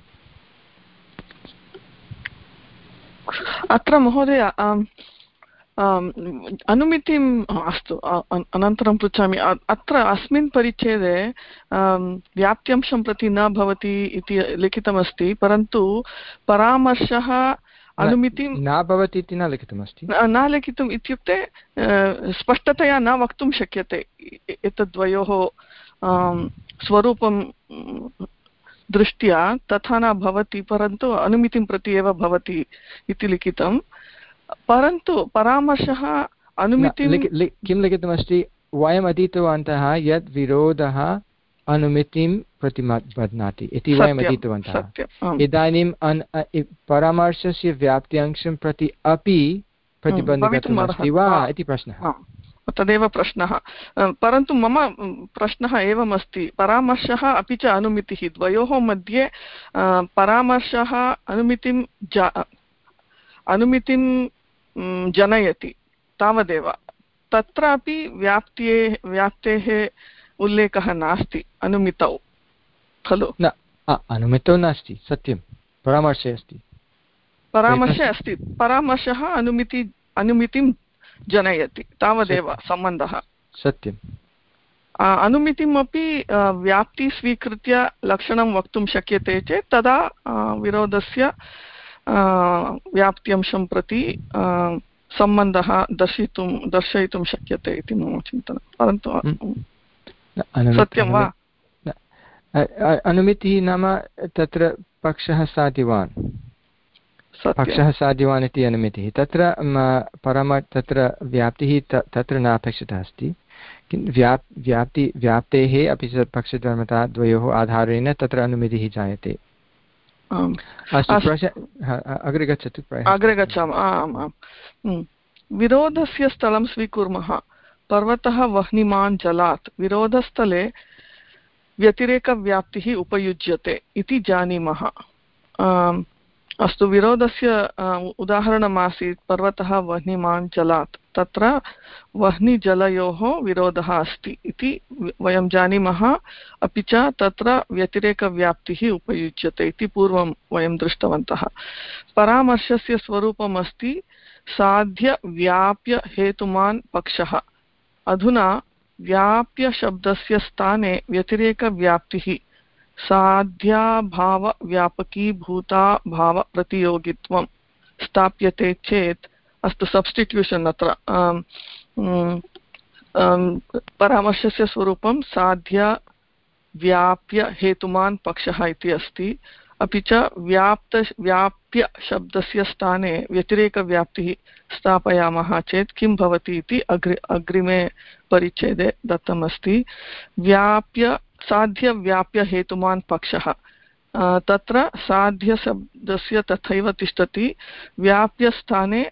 अत्र महोदय अनुमितिम् अस्तु अनन्तरं पृच्छामि। अत्र अस्मिन् परिच्छेदे व्याप्त्यंशं प्रति न भवति इति लिखितमस्ति, परन्तु परामर्शः अनुमितिं न भवति इति न लिखितमस्ति। न लिखितम् इत्युक्ते स्पष्टतया न वक्तुं शक्यते एतद्वयोः स्वरूपं दृष्ट्या तथा न भवति, परन्तु अनुमितिं प्रति एव भवति इति लिखितं। परन्तु परामर्शः अनुमितिं किं लिखितमस्ति? वयम् अधीतवन्तः यत् विरोधः अनुमितिं प्रतिबध्नाति इति वयम् अधीतवन्तः। इदानीम् परामर्शस्य व्याप्त्यंशं प्रति अपि प्रतिबन्धकत्वमस्ति वा इति प्रश्नः। तदेव प्रश्नः। परन्तु मम प्रश्नः एवमस्ति, परामर्शः अपि च अनुमितिः द्वयोः मध्ये परामर्शः अनुमितिं अनुमितिं जनयति तावदेव, तत्रापि व्याप्त्ये व्याप्तेः उल्लेखः नास्ति अनुमितौ खलु? न, अनुमितौ नास्ति, सत्यं, परामर्शे अस्ति। परामर्शे अस्ति, परामर्शः अनुमिति अनुमितिं जनयति तावदेव सम्बन्धः। सत्यम्। अनुमितिमपि व्याप्ति स्वीकृत्य लक्षणं वक्तुं शक्यते चेत् तदा विरोधस्य व्याप्त्यंशं प्रति सम्बन्धः दर्शितुं दर्शयितुं शक्यते इति मम चिन्तनं। परन्तु सत्यं वा? अनुमितिः नाम तत्र पक्षः साध्यवान्, पक्षः साध्यवान् इति अनुमितिः। तत्र परम तत्र व्याप्तिः तत्र न अपेक्षिता अस्ति, किन्तु व्याप् व्याप्ति व्याप्तेः अपि च पक्षधर्मता द्वयोः आधारेण तत्र अनुमितिः जायते। अस्तु, अग्रे गच्छतु। अग्रे गच्छामः। आम् आम्। विरोधस्य स्थलं स्वीकुर्मः। पर्वतः वह्निमान् जलात्। विरोधस्थले व्यतिरेकव्याप्तिः उपयुज्यते इति जानीमः। अस्तु, विरोधस्य उदाहरणमासीत् पर्वतः वह्निमान् जलात्। तत्र वह्निजलयोः विरोधः अस्ति इति वयं जानीमः, अपि च तत्र व्यतिरेकव्याप्तिः उपयुज्यते इति पूर्वं वयं दृष्टवन्तः। परामर्शस्य स्वरूपम् अस्ति साध्यव्याप्य हेतुमान् पक्षः। अधुना व्याप्यशब्दस्य स्थाने व्यतिरेकव्याप्तिः साध्याभावव्यापकीभूता भावप्रतियोगित्वं स्थाप्यते चेत्, अस्तु सब्स्टिट्यूशन् अत्र परामर्शस्य स्वरूपं साध्यव्याप्य हेतुमान् पक्षः इति अस्ति। अपि च व्याप्त व्याप्य शब्दस्य स्थाने व्यतिरेकव्याप्तिः स्थापयामः चेत् किं भवति इति अग्रि अग्रिमे परिच्छेदे दत्तमस्ति। व्याप्य साध्यव्याप्य हेतुमान् पक्षः, तत्र साध्यशब्दस्य तथैव तिष्ठति। व्याप्यस्थाने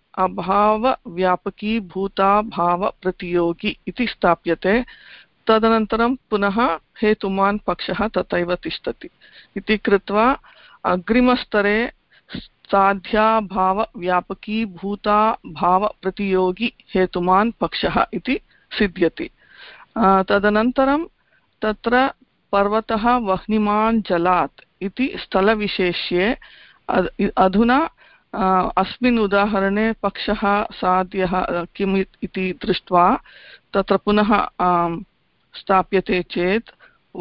अभावव्यापकीभूताभावप्रतियोगी इति स्थाप्यते। तदनन्तरं पुनः हेतुमान् पक्षः तथैव तिष्ठति इति कृत्वा अग्रिमस्तरे साध्याभावव्यापकीभूताभावप्रतियोगी हेतुमान् पक्षः इति सिद्ध्यति। तदनन्तरं तत्र पर्वतः वह्निमान् जलात् इति स्थलविशेष्ये अधुना अस्मिन् उदाहरणे पक्षः साध्यः किम् इति दृष्ट्वा तत्र पुनः स्थाप्यते चेत्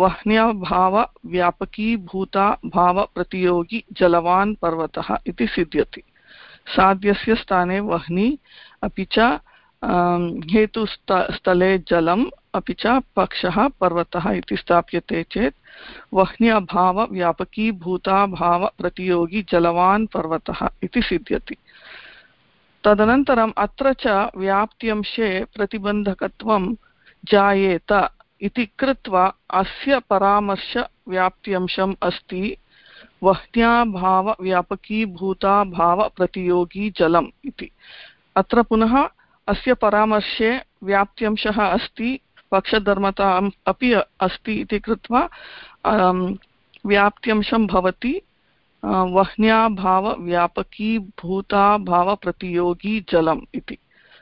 वह्न्यभावव्यापकीभूता भावप्रतियोगी जलवान् पर्वतः इति सिद्ध्यति। साध्यस्य स्थाने वह्नि, अपि च हेतुस्थले जलम्, अपि च पक्षः पर्वतः इति स्थाप्यते चेत् वह्न्यभावव्यापकीभूता भावप्रतियोगी जलवान् पर्वतः इति सिद्ध्यति। तदनन्तरम् अत्र च व्याप्त्यंशे प्रतिबन्धकत्वं जायेत इति कृत्वा अस्य परामर्शव्याप्त्यंशम् अस्ति वह्न्याभावव्यापकीभूता भावप्रतियोगी जलम् इति। अत्र पुनः अस्य परामर्शे व्याप्त्यंशः अस्ति, पक्षधर्मता अपि अस्ति इति कृत्वा व्याप्त्यंशं भवति वह्न्याभावव्यापकीभूता भावप्रतियोगी जलम् इति।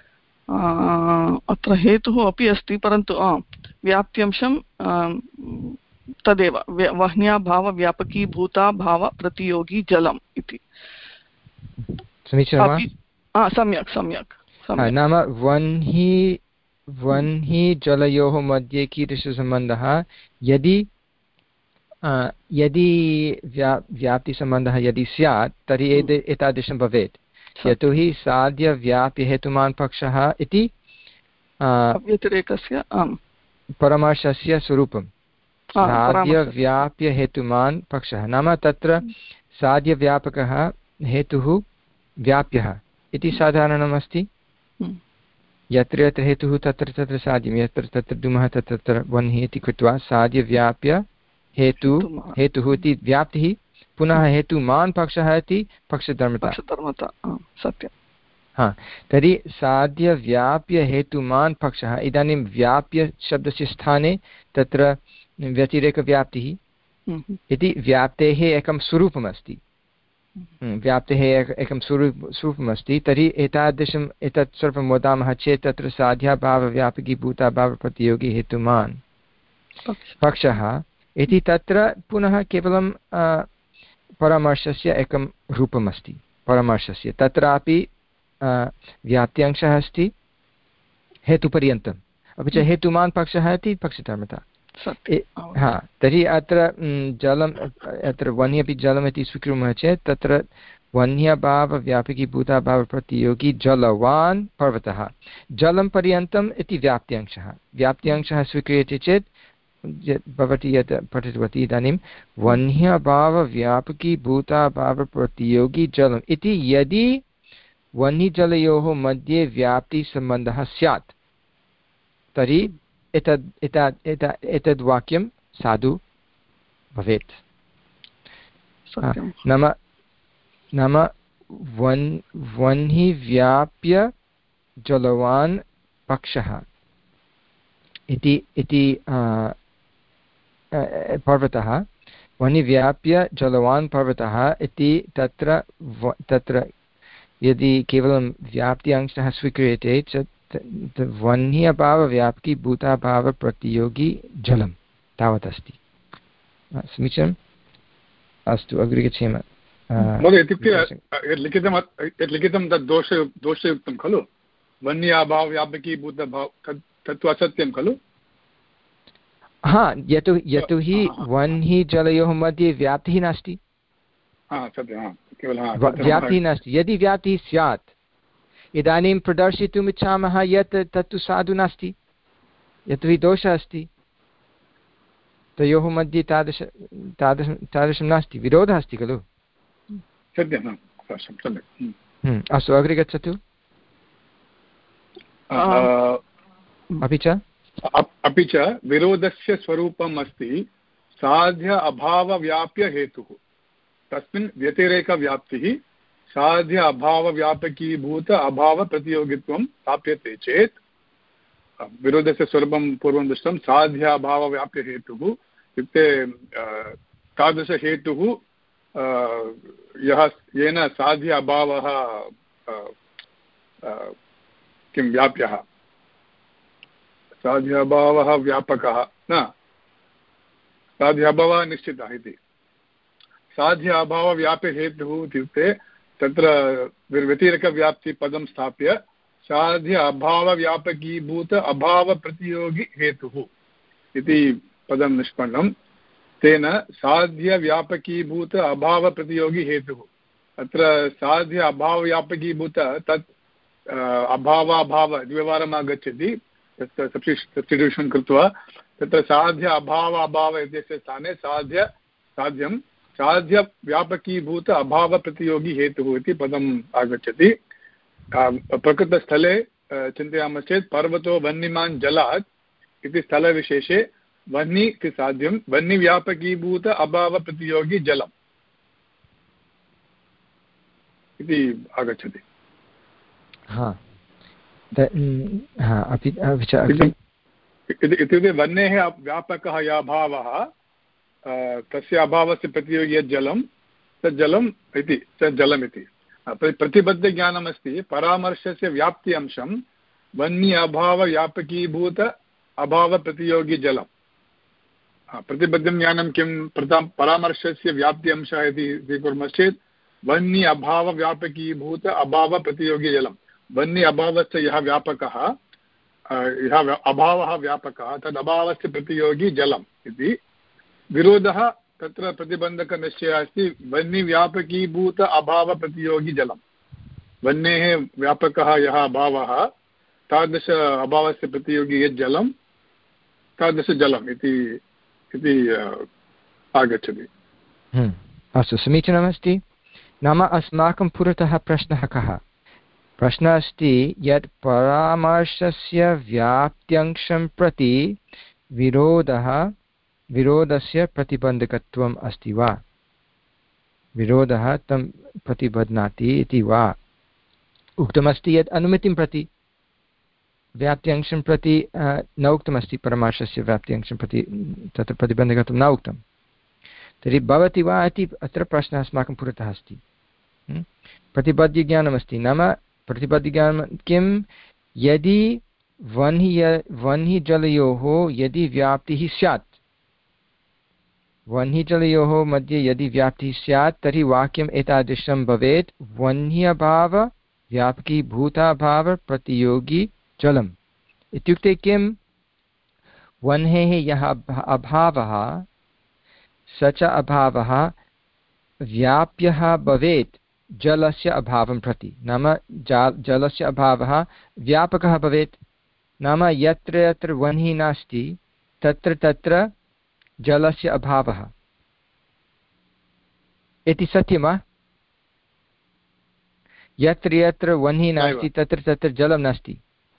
अत्र हेतुः अपि अस्ति, परन्तु व्याप्त्यंशं तदेव वह्न्याभावव्यापकीभूता भावप्रतियोगी जलम् इति। समीचीनं वा? सम्यक् सम्यक्। नाम वह्नि वह्नि जलयोः मध्ये कीदृशसम्बन्धः? यदि यदि व्या व्याप्तिसम्बन्धः यदि स्यात् तर्हि एतादृशं भवेत्। यतोहि साध्यव्याप्यहेतुमान् पक्षः इति व्यतिरेकस्य परामर्शस्य स्वरूपं। साध्यव्याप्यहेतुमान् पक्षः नाम तत्र साध्यव्यापकः हेतुः व्याप्यः इति साधारणमस्ति। यत्र यत्र हेतुः तत्र तत्र साध्यं, यत्र तत्र धूमः तत्र तत्र वह्निः इति कृत्वा साध्यव्याप्य हेतु हेतुः इति व्याप्तिः, पुनः हेतुमान् पक्षः इति पक्षधर्मता। सत्यं। हा, तर्हि साध्यव्याप्य हेतुमान् पक्षः। इदानीं व्याप्य शब्दस्य स्थाने तत्र व्यतिरेकव्याप्तिः इति व्याप्तेः एकं स्वरूपमस्ति। व्याप्तेः एकं स्वरूप स्वरूपमस्ति। तर्हि एतादृशम् एतत् सर्वं वदामः चेत् तत्र साध्याभावव्यापकीभूताभावप्रतियोगी हेतुमान् पक्षः इति तत्र पुनः केवलं परामर्शस्य एकं रूपमस्ति। परामर्शस्य तत्रापि व्याप्त्यंशः अस्ति हेतुपर्यन्तम्, अपि च हेतुमान् पक्षः इति पक्षधर्मता। हा, तर्हि अत्र जलम् अत्र वह्नि अपि जलम् इति स्वीकुर्मः चेत् तत्र वह्न्यभावव्यापकीभूताभावप्रतियोगी जलवान् पर्वतः, जलं पर्यन्तम् इति व्याप्त्यंशः। व्याप्त्यंशः स्वीक्रियते चेत् भवती यत् पठितवती इदानीं वह्न्यभावव्यापकीभूताभावप्रतियोगी जलम् इति यदि वह्निजलयोः मध्ये व्याप्तिसम्बन्धः स्यात् तर्हि एतद् एतद् एतद् वाक्यं साधु भवेत्। नाम नाम वन् वह्निव्याप्य जलवान् पक्षः इति इति पर्वतः, वह्निव्याप्य जलवान् पर्वतः इति तत्र तत्र यदि केवलं व्याप्त्यंशः स्वीक्रियते चेत् वह्न्यभावव्याप्तिभूताभावप्रतियोगी जलं तावत् अस्ति। समीचीनम्, अस्तु अग्रे गच्छेम। महोदय, इत्युक्ते यत् लिखितं यत् लिखितं तद् दोष दोषयुक्तं खलु? वह्न्याभावव्यापकीभूतभाव तत् तत्तु असत्यं खलु? हा, यतो यतोहि वह्नि जलयोः मध्ये व्याप्तिः नास्ति। व्याप्तिः नास्ति। यदि व्याप्तिः स्यात् इदानीं प्रदर्शितुम् इच्छामः यत् तत्तु साधु नास्ति, यतोहि दोषः अस्ति। तयोः मध्ये तादृश तादृशं तादृशं नास्ति, विरोधः अस्ति खलु? अस्तु अग्रे गच्छतु। अपि च अपि च विरोधस्य स्वरूपम् अस्ति साध्य अभावव्याप्य हेतुः, तस्मिन् व्यतिरेकव्याप्तिः साध्य अभावव्यापकीभूत अभावप्रतियोगित्वं स्थाप्यते चेत् विरोधस्य स्वरूपं पूर्वं दृष्टं। साध्य अभावव्याप्यहेतुः इत्युक्ते तादृशहेतुः यः येन साध्य अभावः किं व्याप्यः, साध्य अभावः व्यापकः न, साध्य अभावः निश्चितः इति। साध्य अभावव्याप्यहेतुः इत्युक्ते तत्र व्यतिरेकव्याप्तिपदं स्थाप्य साध्य अभावव्यापकीभूत अभावप्रतियोगी हेतुः इति पदं निष्पन्नं। तेन साध्यव्यापकीभूत अभावप्रतियोगी हेतुः, अत्र साध्य अभावव्यापकीभूत तत् अभावाभाव द्विवारम् आगच्छति, तत्र सब्स्टिट्यूशन् कृत्वा तत्र साध्य अभाव अभाव इत्यस्य स्थाने साध्य साध्यं साध्यव्यापकीभूत अभावप्रतियोगी हेतुः इति पदम् आगच्छति। प्रकृतस्थले चिन्तयामश्चेत् पर्वतो वह्निमान् जलात् इति स्थलविशेषे वह्नि इति साध्यं वह्निव्यापकीभूत अभावप्रतियोगी जलम् इति आगच्छति। इत्युक्ते वह्नेः व्यापकः यः भावः तस्य अभावस्य प्रतियोगी यत् जलं तत् जलम् इति तत् जलम् इति प्रतिबद्धज्ञानमस्ति। परामर्शस्य व्याप्ति अंशं वह्नि अभावव्यापकीभूत अभावप्रतियोगी जलम्। प्रतिबद्धं ज्ञानं किं? प्रथम परामर्शस्य व्याप्ति अंशः इति स्वीकुर्मश्चेत् वह्नि अभावव्यापकीभूत अभावप्रतियोगी जलं। वह्नि अभावस्य यः व्यापकः यः अभावः व्यापकः तद् अभावस्य प्रतियोगी जलम् इति। विरोधः तत्र प्रतिबन्धकनिश्चयः अस्ति वह्निव्यापकीभूत अभावप्रतियोगी जलं। वह्नेः व्यापकः यः अभावः तादृश अभावस्य प्रतियोगी यत् जलं तादृशजलम् इति इति आगच्छति। अस्तु, समीचीनमस्ति। नाम अस्माकं पुरतः प्रश्नः कः? प्रश्नः अस्ति यत् परामर्शस्य व्याप्त्यंशं प्रति विरोधः विरोधस्य प्रतिबन्धकत्वम् अस्ति वा? विरोधः तं प्रतिबध्नाति इति वा? उक्तमस्ति यत् अनुमितिं प्रति व्याप्त्यंशं प्रति न उक्तमस्ति, परामर्शस्य व्याप्त्यंशं प्रति तत्र प्रतिबन्धकत्वं न उक्तं। तर्हि भवति वा इति अत्र प्रश्नः अस्माकं पुरतः अस्ति। प्रतिबद्धज्ञानमस्ति, नाम प्रतिबद्धज्ञानं किं? यदि वह्नि वह्निजलयोः यदि व्याप्तिः स्यात्, वह्निजलयोः मध्ये यदि व्याप्तिः स्यात् तर्हि वाक्यम् एतादृशं भवेत्: वह्न्यभाव व्यापकीभूताभाव प्रतियोगी जलम्। इत्युक्ते किं? वह्नेः यः अभावः स च अभावः व्याप्यः भवेत् जलस्य अभावं प्रति, नाम जलस्य अभावः व्यापकः भवेत्। नाम यत्र यत्र वह्निः नास्ति तत्र तत्र जलस्य अभावः इति सत्यं वा? यत्र यत्र वह्निः नास्ति तत्र तत्र जलं नास्ति।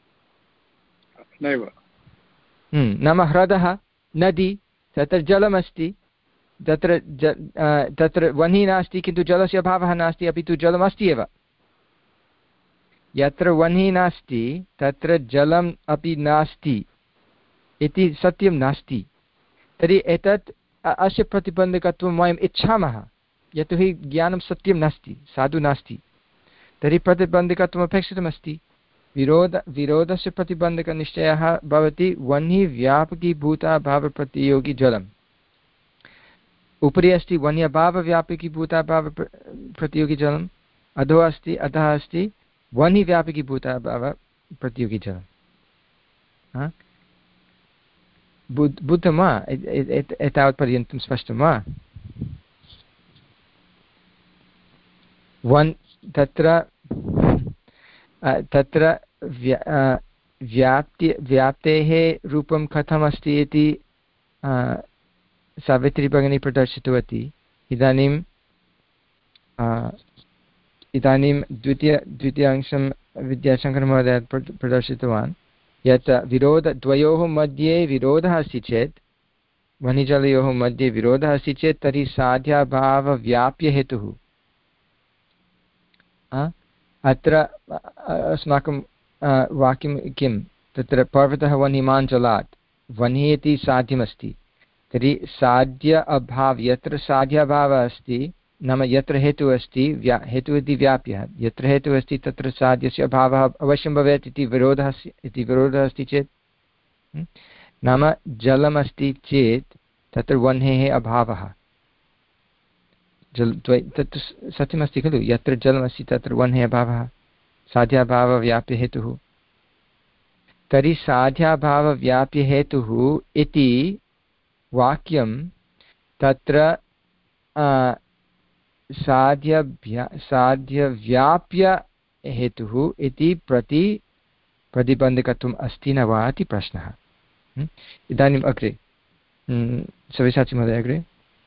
नाम ह्रदः, नदी, तत्र जलमस्ति, तत्र ज तत्र वह्निः नास्ति किन्तु जलस्य अभावः नास्ति, अपि तु जलमस्ति एव। यत्र वह्निः नास्ति तत्र जलम् अपि नास्ति इति सत्यं नास्ति। तर्हि एतत् अस्य प्रतिबन्धकत्वं वयम् इच्छामः, यतोहि ज्ञानं सत्यं नास्ति, साधु नास्ति। तर्हि प्रतिबन्धकत्वम् अपेक्षितमस्ति। विरोध विरोधस्य प्रतिबन्धकनिश्चयः भवति वह्निः व्यापकीभूताभावप्रतियोगी जलम्। उपरि अस्ति वह्न्यभावव्यापकीभूताभाव प्रतियोगी जलम्, अधो अस्ति अधः अस्ति वह्निव्यापकीभूताभावप्रतियोगी जलम्। बुद् बुद्धं वा? एतावत्पर्यन्तं स्पष्टं वा? वन् तत्र तत्र व्या व्याप्ति व्याप्तेः रूपं कथमस्ति इति सावित्री भगिनी प्रदर्शितवती। इदानीं इदानीं द्वितीय द्वितीयांशं विद्याशङ्करमहोदयः प्रदर्शितवान् यत् विरोधद्वयोः मध्ये विरोधः अस्ति चेत्, वह्निजलयोः मध्ये विरोधः अस्ति चेत् तर्हि साध्याभावव्याप्यहेतुः। अत्र अस्माकं वाक्यं किं? तत्र पर्वतः वह्निमान् जलात्, वह्निः इति साध्यमस्ति। तर्हि साध्य अभाव, यत्र साध्याभावः अस्ति नाम यत्र हेतुः अस्ति, व्या हेतुः इति व्याप्यः, यत्र हेतुः अस्ति तत्र साध्यस्य अभावः अवश्यं भवेत् इति विरोधः इति विरोधः अस्ति चेत्, नाम जलमस्ति चेत् तत्र वह्नेः अभावः, जल द्वै तत् सत्यमस्ति खलु? यत्र जलमस्ति तत्र वह्नेः अभावः, साध्याभावव्याप्यहेतुः। तर्हि साध्याभावव्याप्यहेतुः इति वाक्यं तत्र साध्यव्या साध्यव्याप्यहेतुः इति प्रति प्रतिबन्धकत्वम् अस्ति न वा इति प्रश्नः। इदानीम् अग्रे सव्यसाची महोदय अग्रे।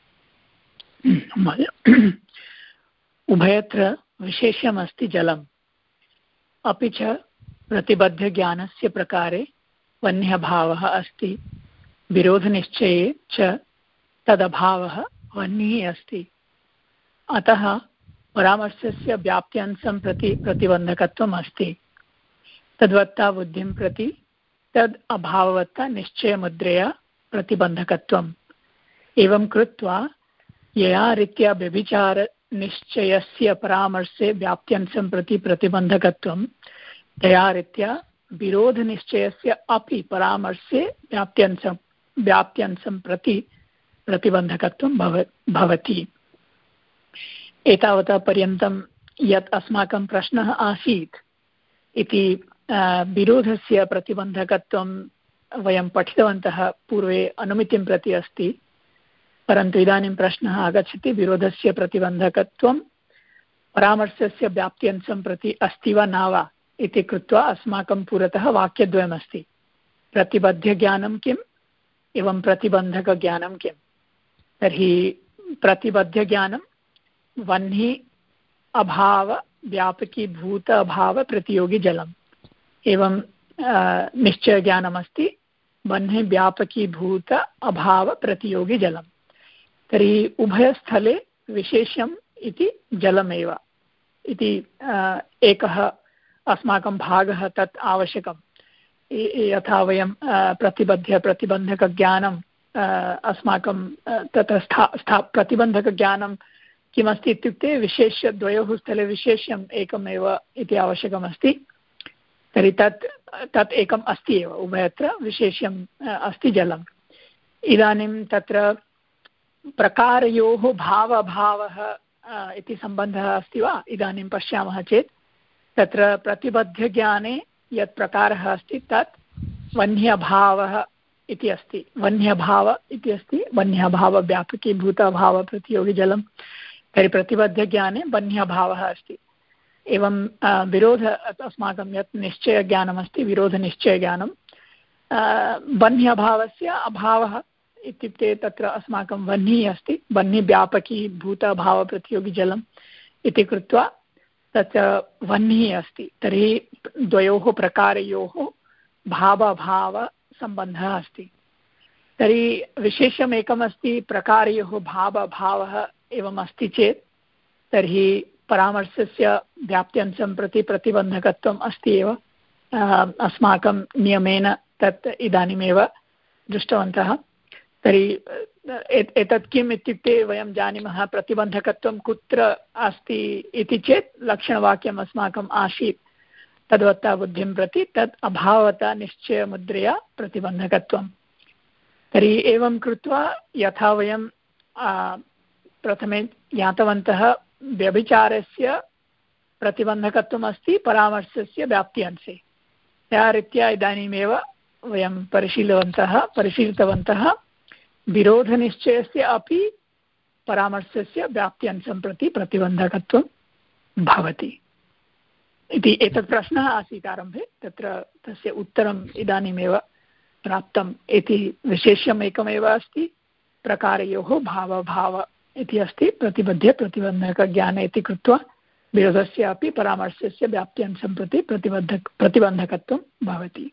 उभयत्र विशेष्यमस्ति जलम्, अपि च प्रतिबद्धज्ञानस्य प्रकारे वह्न्यभावः अस्ति, विरोधनिश्चये च तदभावः वह्निः अस्ति। अतः परामर्शस्य व्याप्त्यंशं प्रति प्रतिबन्धकत्वम् अस्ति। तद्वत्ता बुद्धिं प्रति तद् अभाववत्ता निश्चयमुद्रया प्रतिबन्धकत्वम्। एवं कृत्वा यया रीत्या व्यभिचारनिश्चयस्य परामर्शे व्याप्त्यंशं प्रति प्रतिबन्धकत्वं, तया रीत्या विरोधनिश्चयस्य अपि परामर्शे व्याप्त्यंशं व्याप्त्यंशं प्रति प्रतिबन्धकत्वं भव भवति। एतावता पर्यन्तं यत् अस्माकं प्रश्नः आसीत् इति विरोधस्य प्रतिबन्धकत्वं वयं पठितवन्तः पूर्वे अनुमितिं प्रति अस्ति, परन्तु इदानीं प्रश्नः आगच्छति विरोधस्य प्रतिबन्धकत्वं परामर्शस्य व्याप्त्यंशं प्रति अस्ति वा न वा इति कृत्वा अस्माकं पुरतः वाक्यद्वयमस्ति। प्रतिबद्धज्ञानं किं, एवं प्रतिबन्धकज्ञानं किं? तर्हि प्रतिबद्धज्ञानं वह्नि अभाव व्यापकीभूत अभाव प्रतियोगी जलम्। एवं निश्चयज्ञानमस्ति वह्नि व्यापकीभूत अभाव प्रतियोगी जलं। तर्हि उभयस्थले विशेष्यम् इति जलमेव इति एकः अस्माकं भागः तत् आवश्यकं। यथा वयं प्रतिबद्ध प्रतिबन्धकज्ञानं अस्माकं तत्र स्था स्था प्रतिबन्धकज्ञानं किमस्ति इत्युक्ते विशेष्य द्वयोः स्थले विशेष्यम् एकमेव इति आवश्यकमस्ति। तर्हि तत् तत् एकम् अस्ति एव, उभयत्र विशेष्यम् अस्ति जलम्। इदानीं तत्र प्रकारयोः भावभावः इति सम्बन्धः अस्ति वा? इदानीं पश्यामः चेत् तत्र प्रतिबद्धज्ञाने यत् प्रकारः अस्ति तत् वह्न्यभावः इति अस्ति। वह्न्यभाव इति अस्ति, वह्न्यभावव्यापकीभूतभाव प्रतियोगी जलं। तर्हि प्रतिबद्धज्ञाने वह्न्यभावः अस्ति। एवं विरोध अस्माकं यत् निश्चयज्ञानमस्ति विरोधनिश्चयज्ञानं वह्न्यभावस्य अभावः इत्युक्ते तत्र अस्माकं वह्निः अस्ति, वह्निव्यापकीभूतभावप्रतियोगी जलम् इति कृत्वा तत्र वह्निः अस्ति। तर्हि द्वयोः प्रकारयोः भावभावसम्बन्धः अस्ति। तर्हि विशेषम् एकमस्ति, प्रकारयोः भावभावः एवम् अस्ति चेत् तर्हि परामर्शस्य व्याप्त्यंशं प्रति प्रतिबन्धकत्वम् अस्ति एव। अस्माकं नियमेन तत् इदानीमेव दृष्टवन्तः। तर्हि एतत् किम् इत्युक्ते वयं जानीमः प्रतिबन्धकत्वं कुत्र अस्ति इति चेत् लक्षणवाक्यम् अस्माकम् आसीत् तद्वत्ता बुद्धिं प्रति तत् अभावता निश्चयमुद्रया प्रतिबन्धकत्वं। तर्हि एवं कृत्वा यथा वयं प्रथमे ज्ञातवन्तः व्यभिचारस्य प्रतिबन्धकत्वम् अस्ति परामर्शस्य व्याप्त्यंशे, त्या रीत्या इदानीमेव वयं परिशीलितवन्तः परिशीलितवन्तः विरोधनिश्चयस्य अपि परामर्शस्य व्याप्त्यंशं प्रति प्रतिबन्धकत्वं भवति इति एतत् प्रश्नः आसीत् आरम्भे। तत्र तस्य उत्तरम् इदानीमेव प्राप्तम् इति विशेष्यम् एकमेव अस्ति, प्रकारयोः भावभाव इति अस्ति, प्रतिबद्ध्य प्रतिबन्धकज्ञाने इति कृत्वा विरोधस्य अपि परामर्शस्य व्याप्त्यंशं प्रति प्रतिबन्धक प्रतिबन्धकत्वं भवति।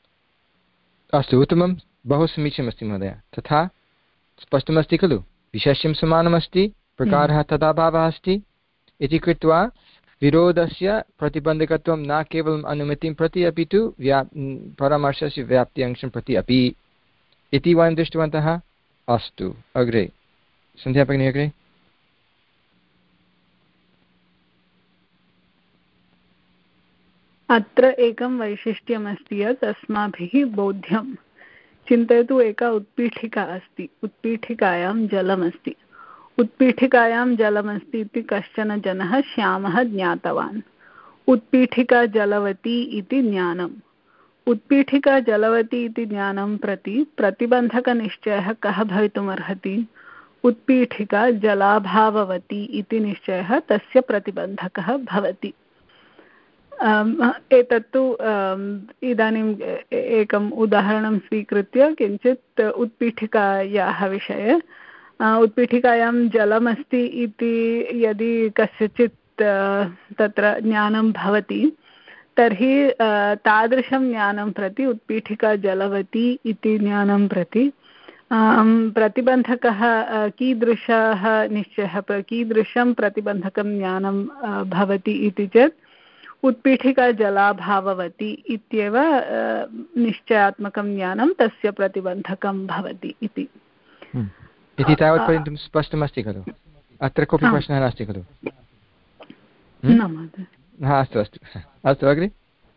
अस्तु, उत्तमं, बहु समीचीनमस्ति महोदय। तथा स्पष्टमस्ति खलु? विशेष्यं समानमस्ति, प्रकारः तदाभावः अस्ति इति कृत्वा विरोधस्य प्रतिबन्धकत्वं न केवलम् अनुमतिं प्रति अपि तु व्या परामर्शस्य व्याप्त्यंशं प्रति अपि इति वयं दृष्टवन्तः। अस्तु, अग्रे सन्ध्या भगिनी, अग्रे। अत्र एकं वैशिष्ट्यमस्ति यत् अस्माभिः बोध्यं। चिन्तयतु, एका उत्पीठिका अस्ति, उत्पीठिकायां जलमस्ति, उत्पीठिकायां जलमस्ति इति कश्चन जनः श्यामः ज्ञातवान्। उत्पीठिका जलवती इति ज्ञानम्। उत्पीठिका जलवती इति ज्ञानं प्रति प्रतिबन्धकनिश्चयः कः भवितुमर्हति? उत्पीठिका जलाभाववती इति निश्चयः तस्य प्रतिबन्धकः भवति। एतत्तु इदानीम् एकम् उदाहरणं स्वीकृत्य किञ्चित् उत्पीठिकायाः विषये, उत्पीठिकायां जलमस्ति इति यदि कस्यचित् तत्र ज्ञानं भवति तर्हि तादृशं ज्ञानं प्रति उत्पीठिका जलवती इति ज्ञानं प्रति प्रतिबन्धकः कीदृशः निश्चयः, कीदृशं प्रतिबन्धकं ज्ञानं भवति इति चेत् उत्पीठिका जलाभाववती इत्येव निश्चयात्मकं ज्ञानं तस्य प्रतिबन्धकं भवति इति। इति तावत्पर्यन्तं स्पष्टमस्ति खलु? अत्र कोऽपि प्रश्नः नास्ति खलु? न महोदय। अस्तु अस्तु अस्तु, अग्रे।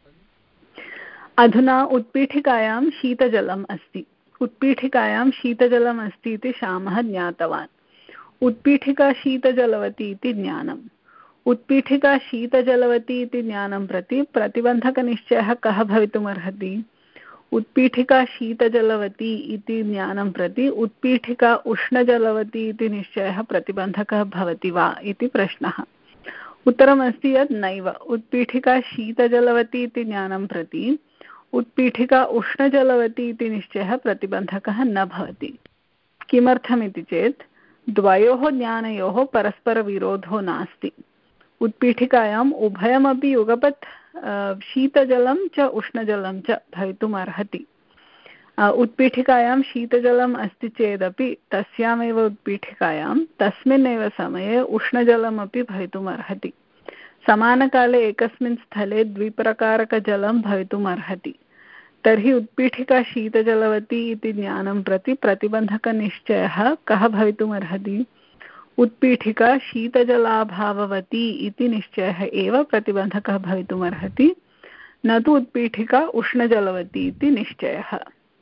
अधुना उत्पीठिकायां शीतजलम् अस्ति, उत्पीठिकायां शीतजलम् अस्ति इति श्यामः ज्ञातवान्। उत्पीठिका शीतजलवती इति ज्ञानम्। उत्पीठिका शीतजलवती इति ज्ञानं प्रति प्रतिबन्धकनिश्चयः कः भवितुमर्हति? उत्पीठिका शीतजलवती इति ज्ञानं प्रति उत्पीठिका उष्णजलवती इति निश्चयः प्रतिबन्धकः भवति वा इति प्रश्नः। उत्तरमस्ति यत् नैव। उत्पीठिका शीतजलवती इति ज्ञानं प्रति उत्पीठिका उष्णजलवती इति निश्चयः प्रतिबन्धकः न भवति। किमर्थमिति चेत् द्वयोः ज्ञानयोः परस्परविरोधो नास्ति। उत्पीठिकायाम् उभयमपि युगपत् शीतजलं च उष्णजलं च भवितुम् अर्हति। उत्पीठिकायां शीतजलम् अस्ति चेदपि तस्यामेव उत्पीठिकायां तस्मिन्नेव समये उष्णजलमपि भवितुम् अर्हति। समानकाले एकस्मिन् स्थले द्विप्रकारकजलं भवितुम् अर्हति। तर्हि उत्पीठिका शीतजलवती इति ज्ञानं प्रति प्रतिबन्धकनिश्चयः कः भवितुम् अर्हति? उत्पीठिका शीतजलाभाववती इति निश्चयः एव प्रतिबन्धकः भवितुम् अर्हति, न तु उत्पीठिका उष्णजलवती इति निश्चयः।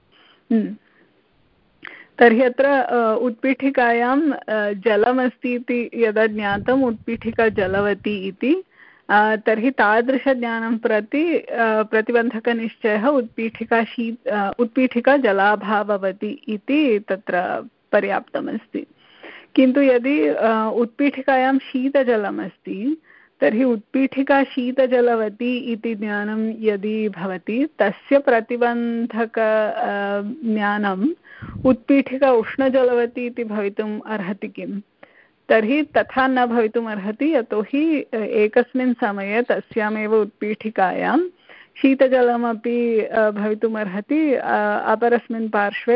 तर्हि अत्र उत्पीठिकायां जलमस्ति इति यदा ज्ञातम् उत्पीठिका जलवती इति, तर्हि तादृशज्ञानं प्रति प्रतिबन्धकनिश्चयः उत्पीठिका शी उत्पीठिका जलाभाववती इति तत्र पर्याप्तमस्ति। किन्तु यदि उत्पीठिकायां शीतजलमस्ति तर्हि उत्पीठिका शीतजलवती इति ज्ञानं यदि भवति तस्य प्रतिबन्धक ज्ञानम् उत्पीठिका उष्णजलवती इति भवितुम् अर्हति किम्? तर्हि तथा न भवितुम् अर्हति, यतोहि एकस्मिन् समये तस्यामेव उत्पीठिकायां शीतजलमपि भवितुम् अर्हति, अपरस्मिन् पार्श्वे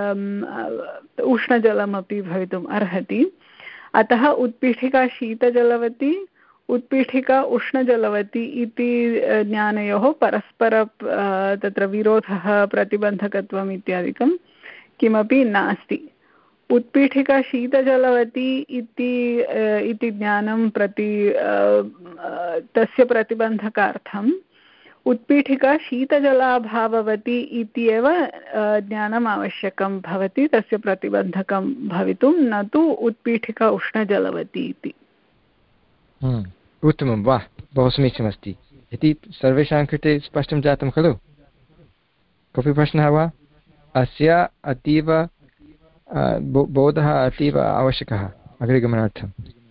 उष्णजलमपि भवितुम् अर्हति। अतः उत्पीठिका शीतजलवती उत्पीठिका उष्णजलवती इति ज्ञानयोः परस्पर तत्र विरोधः प्रतिबन्धकत्वम् इत्यादिकं किमपि नास्ति। उत्पीठिका शीतजलवती इति इति ज्ञानं प्रति तस्य प्रतिबन्धकार्थम् उत्पीठिका शीतजलाभाववती इत्येव ज्ञानम् आवश्यकं भवति तस्य प्रतिबन्धकं भवितुं, न तु उत्पीठिका उष्णजलवती इति। उत्तमं, वा, बहु समीचीनमस्ति इति सर्वेषां कृते स्पष्टं जातं खलु? कोऽपि प्रश्नः वा? अस्य अतीव बोधः अतीव आवश्यकः अग्रे गमनार्थम्।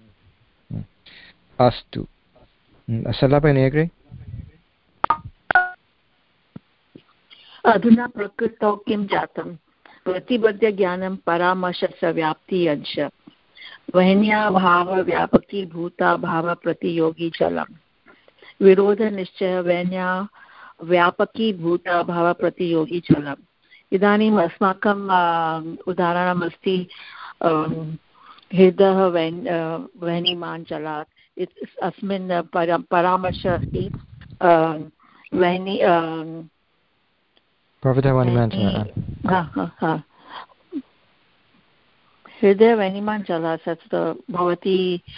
अस्तु, सरलाभगिनी अग्रे। अधुना प्रकृतौ किं जातं? प्रतिबद्धज्ञानं परामर्शस्य व्याप्ति अंश वह्न्याभाव व्यापकीभूता भाव प्रतियोगी जलम् विरोधनिश्चय वह्न्या व्यापकीभूता भाव प्रतियोगी जलम्। इदानीम् अस्माकं उदाहरणमस्ति हृदः वह्निमान् जलात्। अस्मिन् परामर्श अस्ति वह्नि हृदय वह्निमान् जलात् भवती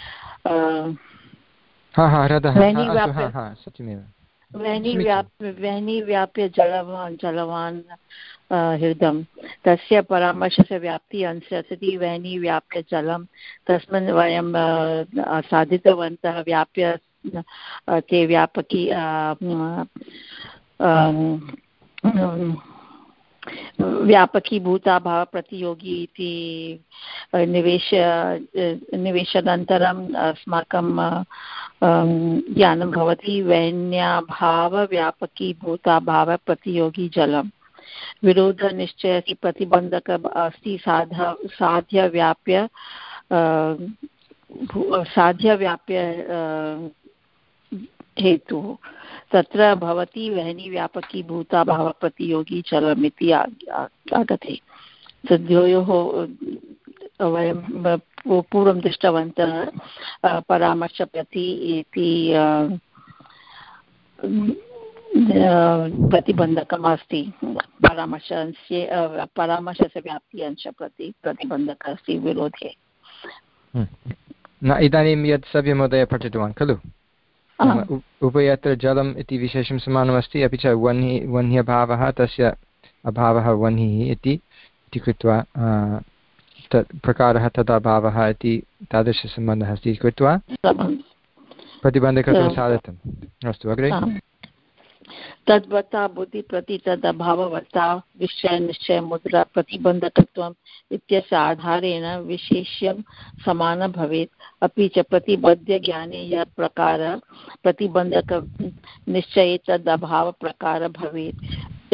वह्नि व्याप्य जलवान् जलवान् हृदं तस्य परामर्शस्य व्याप्ति अंशति वह्नि व्याप्य जलं तस्मिन् वयं साधितवन्तः व्याप्य ते व्यापकी व्यापकीभूताभाव प्रतियोगी इति निवेश निवेशनानन्तरम् अस्माकं ज्ञानं भवति वह्न्याभाव व्यापकीभूताभाव प्रतियोगी जलं। विरोधनिश्चयति प्रतिबन्धक अस्ति साध साध्यव्याप्य साध्यव्याप्य हेतुः तत्र भवति वह्नि व्यापकी भूताभाव प्रतियोगी जलमिति आगते। तद्योः वयं पूर्वं दृष्टवन्तः परामर्शप्रति इति प्रतिबन्धकम् अस्ति। परामर्शस्य परामर्शस्य व्याप्ति अंश प्रति प्रतिबन्धकः अस्ति विरोधे। न इदानीं यत् सव्यमहोदय पठितवान् खलु, उभयत्र जलम् इति विशेषं समानमस्ति, अपि च वह्नि वह्न्यभावः तस्य अभावः वह्निः इति कृत्वा तत् प्रकारः तदभावः इति तादृशसम्बन्धः अस्ति कृत्वा प्रतिबन्धकत्वं साधितम्। अस्तु, अग्रे। तद्वता बुद्धिप्रति तदभाववता विषय निश्चय मुद्रा प्रतिबन्धकत्वम् इत्यस्य आधारेण विशेष्यं समानं भवेत्। अपि च प्रतिबद्धज्ञाने यत् प्रकारः प्रतिबन्धक निश्चये तदभावप्रकारः भवेत्।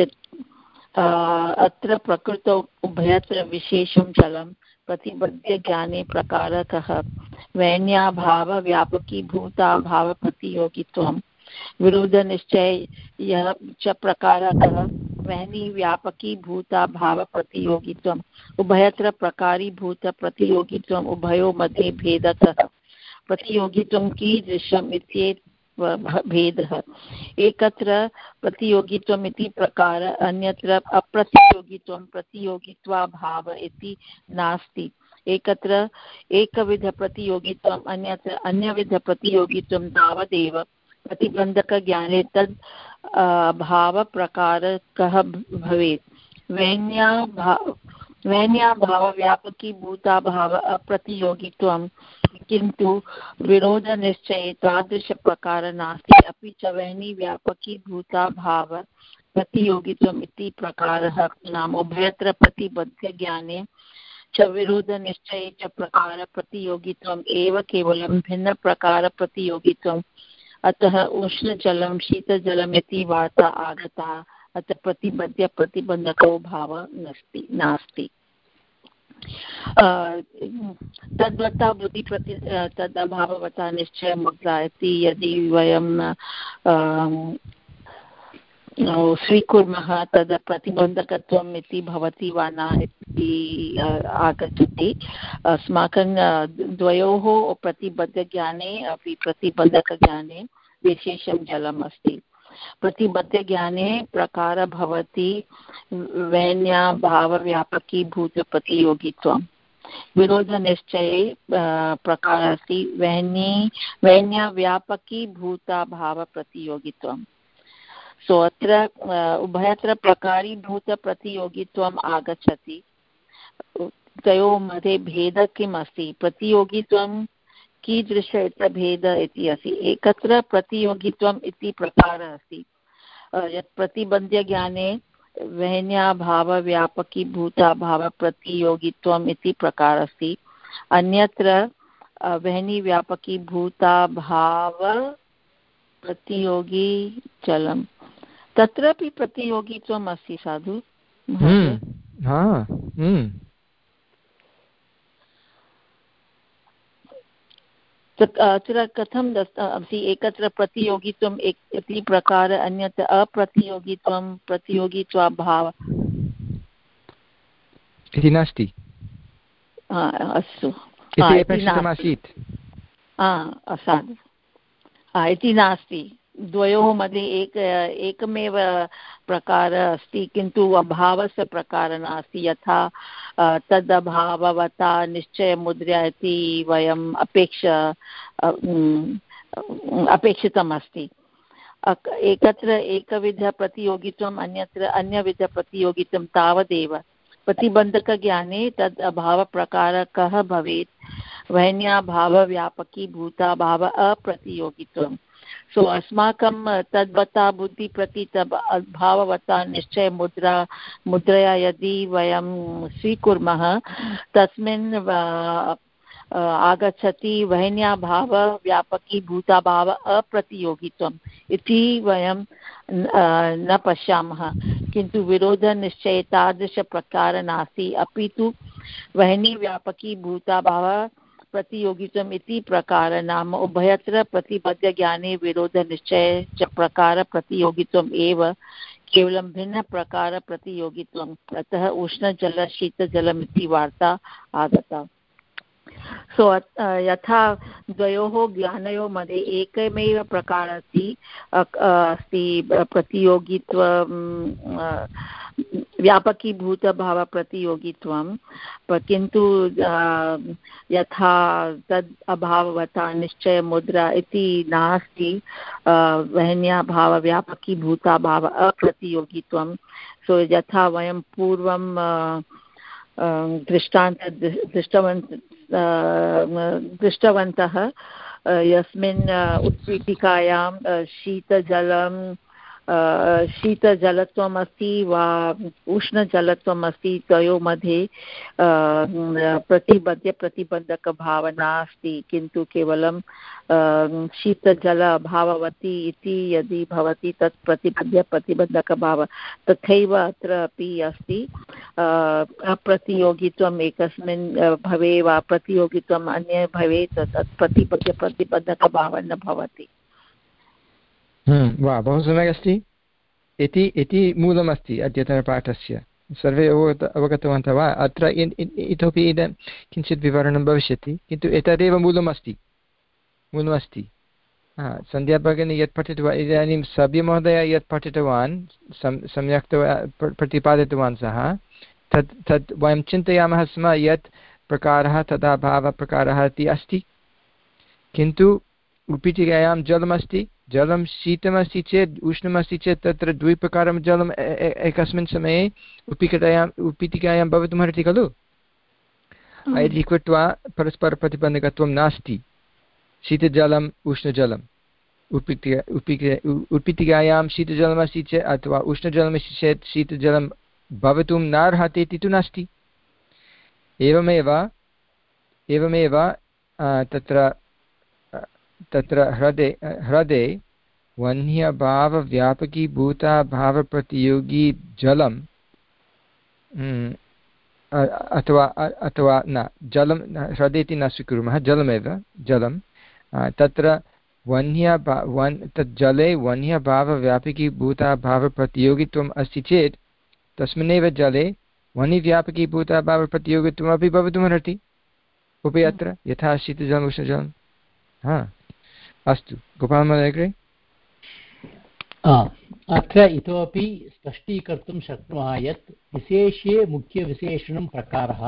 अत्र प्रकृतौ उभयत्र विशेषं जलं प्रतिबद्धज्ञाने प्रकारकः वैन्याभावव्यापकीभूताभावप्रतियोगित्वं विरोधनिश्चयः च प्रकारकः वैनिव्यापकीभूताभावप्रतियोगित्वम् उभयत्र प्रकारीभूतप्रतियोगित्वम् उभयोः मध्ये भेदकः प्रतियोगित्वं कीदृशम् इत्येतत् भेदः एकत्र प्रतियोगित्वम् इति प्रकार अन्यत्र अप्रतियोगित्वं प्रतियोगित्वाभाव इति नास्ति एकत्र एकविधप्रतियोगित्वम् अन्यत्र अन्यविधप्रतियोगित्वं तावदेव प्रतिबन्धकज्ञाने तद् भावप्रकारकः भवेत् वैन्याभाव वैन्याभावव्यापकीभूताभाव अप्रतियोगित्वं किन्तु विरोधनिश्चये तादृशप्रकारः नास्ति अपि च वैनिव्यापकीभूताभाव प्रतियोगित्वम् इति प्रकारः नाम उभयत्र प्रतिबद्धज्ञाने च विरोधनिश्चये च प्रकारप्रतियोगित्वम् एव केवलं भिन्नप्रकारप्रतियोगित्वम् अतः उष्णजलं शीतजलम् इति वार्ता आगता अतः प्रतिबद्ध प्रतिबन्धको भावः नास्ति नास्ति तद्वता बुद्धिप्रति तदभाववता निश्चयमुद्रा इति यदि वयं स्वीकुर्मः तद् प्रतिबन्धकत्वम् इति भवति वा न इति आगच्छति अस्माकं द्वयोः प्रतिबद्धज्ञाने अपि प्रतिबन्धकज्ञाने विशेषं जलम् अस्ति प्रतिबद्धज्ञाने प्रकारः भवति वैन्याभावव्यापकीभूतप्रतियोगित्वं विरोधनिश्चये प्रकारः अस्ति वैनी वैन्यव्यापकीभूताभावप्रतियोगित्वं सो अत्र उभयत्र प्रकारीभूतप्रतियोगित्वम् आगच्छति तयोः मध्ये भेदः किम् अस्ति प्रतियोगित्वं कीदृश भेदः इति अस्ति एकत्र प्रतियोगित्वम् इति प्रकारः अस्ति यत् प्रतिबन्धज्ञाने वैन्याभावव्यापकीभूताभावप्रतियोगित्वम् इति प्रकारः अस्ति अन्यत्र वैनिव्यापकीभूताभावप्रतियोगी जलं तत्रापि प्रतियोगित्वम् अस्ति साधु अत्र कथं अस्ति एकत्र प्रतियोगित्वम् इति प्रकारः अन्यत्र अप्रतियोगित्वं प्रतियोगित्वाभाव इति नास्ति अस्तु असाधु इति नास्ति द्वयोः मध्ये एक एकमेव प्रकारः अस्ति किन्तु अभावस्य प्रकारः नास्ति यथा तदभाववता निश्चयमुद्रा इति वयम् अपेक्ष अपेक्षितमस्ति एकत्र एकविधप्रतियोगित्वम् अन्यत्र अन्यविधप्रतियोगित्वं तावदेव प्रतिबन्धकज्ञाने तद् अभावप्रकारः कः भवेत् वैन्याभावव्यापकीभूताभाव अप्रतियोगित्वं सो so, अस्माकं तद्वता बुद्धिप्रति तद् भाववता निश्चयमुद्रा मुद्रया यदि वयं स्वीकुर्मः तस्मिन् आगच्छति वैन्याभावव्यापकीभूताभाव अप्रतियोगित्वम् इति वयं न पश्यामः किन्तु विरोधनिश्चये तादृशप्रकारः नास्ति अपि तु वैनिव्यापकीभूताभाव प्रतियोगित्वम् इति प्रकार नाम उभयत्र प्रतिबद्धज्ञाने विरोधनिश्चये च प्रकारप्रतियोगित्वम् एव केवलं भिन्नप्रकारप्रतियोगित्वम् अतः उष्णजलशीतजलम् इति वार्ता आगता सो so, यथा द्वयोः ज्ञानयोः मध्ये एकमेव प्रकारः अस्ति अस्ति प्रतियोगित्व व्यापकीभूतभावप्रतियोगित्वं किन्तु यथा तद् अभाववता निश्चयमुद्रा इति नास्ति वैन्याभावव्यापकीभूताभाव अप्रतियोगित्वं सो so, यथा वयं पूर्वं दृष्टान्त दृष्टवन्त दृष्टवन्तः यस्मिन् उत्पीठिकायां शीतजलं शीतजलत्वम् अस्ति वा उष्णजलत्वम् अस्ति तयोः मध्ये प्रतिबद्ध प्रतिबन्धकभावना अस्ति किन्तु केवलं शीतजल अभाववती इति यदि भवति तत् प्रतिबद्ध प्रतिबन्धकभाव तथैव अत्र अपि अस्ति अप्रतियोगित्वम् एकस्मिन् भवे वा प्रतियोगित्वम् अन्ये भवेत् तत् प्रतिबद्ध प्रतिबन्धकभावः न भवति। वा बहु सम्यक् अस्ति। इति इति मूलमस्ति अद्यतनपाठस्य। सर्वे अवगत अवगतवन्तः वा? अत्र इतोपि इदं किञ्चित् विवरणं भविष्यति किन्तु एतदेव मूलमस्ति मूलमस्ति सन्ध्या भगिनी यत् पठितवान् इदानीं सभ्यमहोदय यत् पठितवान् सम्यक्तया प्रतिपादितवान् सः तत् तत् वयं चिन्तयामः स्म यत् प्रकारः तदा भावप्रकारः इति अस्ति किन्तु उत्पीठिकायां जलमस्ति जलं शीतमस्ति चेत् उष्णमस्ति चेत् तत्र द्विप्रकारं जलम् एकस्मिन् समये उत्पीठिकायाम् उत्पीठिकायां भवितुमर्हति खलु। इति कृत्वा परस्परप्रतिबन्धकत्वं नास्ति। शीतजलम् उष्णजलम् उत्पीठिका उत्पीठिका उत्पीठिकायां शीतजलमस्ति चेत् अथवा उष्णजलमस्ति चेत् शीतजलं भवितुं नार्हति इति तु नास्ति। एवमेव एवमेव तत्र तत्र ह्रदे ह्रदे वह्न्यभावव्यापकीभूताभावप्रतियोगी जलं अथवा अथवा न जलं ह्रदे इति न स्वीकुर्मः जलमेव जलं तत्र वह्न्यभा वन् तत् जले वह्न्यभावव्यापकीभूताभावप्रतियोगित्वम् अस्ति चेत् तस्मिन्नेव जले वह्निव्यापकीभूताभावप्रतियोगित्वमपि भवितुमर्हति उभयत्र यथा शीतजलम् उष्णजलं। हा अस्तु गोपालमहोदय अग्रे। अत्र इतोपि स्पष्टीकर्तुं शक्नुमः यत् विशेष्ये मुख्यविशेषणं प्रकारः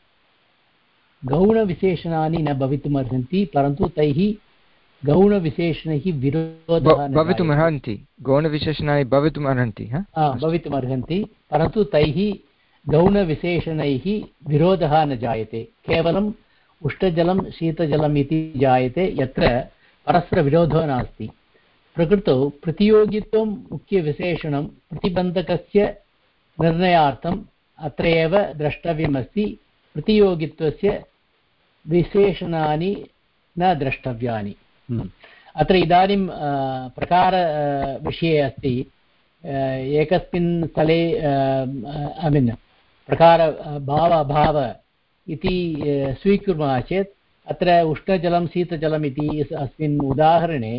गौणविशेषणानि न भवितुमर्हन्ति परन्तु तैः गौणविशेषणैः विरोधः भवितुमर्हन्ति गौणविशेषणानि भवितुमर्हन्ति भवितुमर्हन्ति परन्तु तैः गौणविशेषणैः विरोधः न जायते केवलम् उष्णजलं शीतजलम् इति जायते यत्र परस्परविरोधो नास्ति। प्रकृतौ प्रतियोगित्वं मुख्यविशेषणं प्रतिबन्धकस्य निर्णयार्थम् अत्र एव द्रष्टव्यमस्ति। प्रतियोगित्वस्य विशेषणानि न द्रष्टव्यानि। अत्र इदानीं प्रकारविषये अस्ति एकस्मिन् स्थले ऐ मीन् प्रकार भाव अभाव इति स्वीकुर्मः चेत् अत्र उष्णजलं शीतजलम् इति अस्मिन् उदाहरणे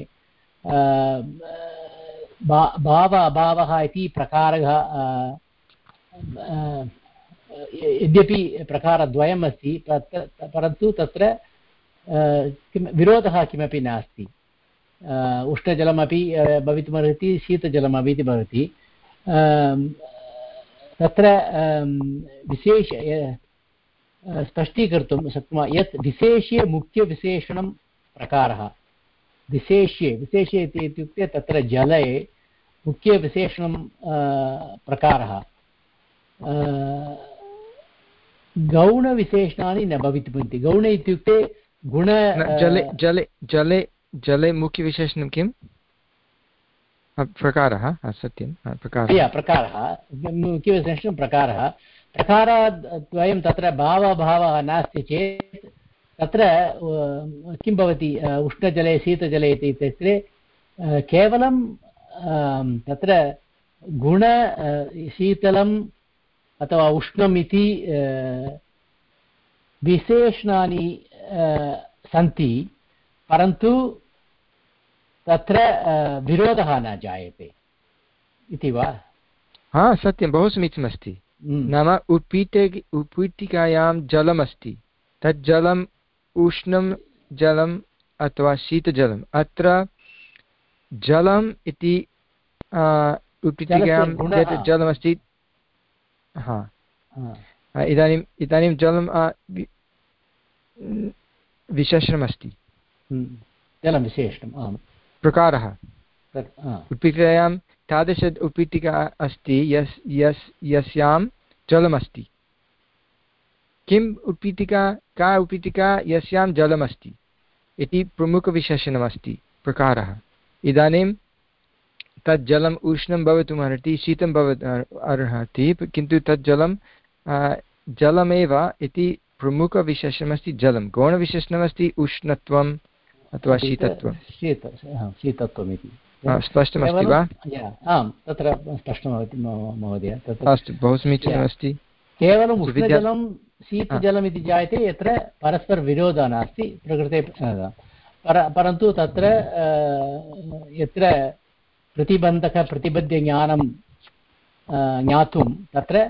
भाव अभावः इति प्रकारः यद्यपि प्रकारद्वयम् अस्ति परन्तु तत्र किं विरोधः किमपि नास्ति। उष्णजलमपि भवितुमर्हति शीतजलमपि भवति। तत्र विशेष स्पष्टीकर्तुं शक्नुमः यत् विशेष्ये मुख्यविशेषणं प्रकारः विशेष्ये विशेष्ये इति इत्युक्ते तत्र जले मुख्यविशेषणं प्रकारः गौणविशेषणानि न भवितुमर्हन्ति। गौण इत्युक्ते गुण जले जले जले जले मुख्यविशेषणं किं प्रकारः सत्यं प्रकारः प्रकारः मुख्यविशेषणं प्रकारः प्रकारद्वयं तत्र भावभावः नास्ति चेत् तत्र किं भवति उष्णजले शीतजले इति इत्युक्ते केवलं तत्र गुण शीतलम् अथवा उष्णम् इति विशेषणानि सन्ति परन्तु तत्र विरोधः न जायते इति वा? हा सत्यं बहु समीचीनमस्ति। नाम उत्पीठिक उत्पीठिकायां जलमस्ति तत् जलम् उष्णं जलम् अथवा शीतजलम् अत्र जलम् इति उत्पीठिकायां यत् जलमस्ति हा इदानीम् इदानीं जलं विशेषणमस्ति जलं विशेषणम् प्रकारः उत्पीठिकायां तादृश उत्पीठिका अस्ति यस् यस् यस्यां जलमस्ति। किम् उत्पीठिका का उत्पीठिका यस्यां जलमस्ति इति प्रमुखविशेषणमस्ति प्रकारः। इदानीं तत् जलम् उष्णं भवितुम् अर्हति, शीतं भवितुम् अर्हति, किन्तु तत् जलं जलमेव इति प्रमुखविशेषणमस्ति जलं। गौणविशेषणमस्ति उष्णत्वम् अथवा शीतत्वं। शीतत्वम् इति स्पष्टमस्ति वा? आम्, तत्र स्पष्टमस्ति महोदय। अस्तु, बहु समीचीनमस्ति। केवलम् उष्णजलं शीतजलम् इति जायते यत्र परस्परविरोधः नास्ति प्रकृते, परन्तु तत्र यत्र प्रतिबन्धक प्रतिबद्धज्ञानं ज्ञातुं तत्र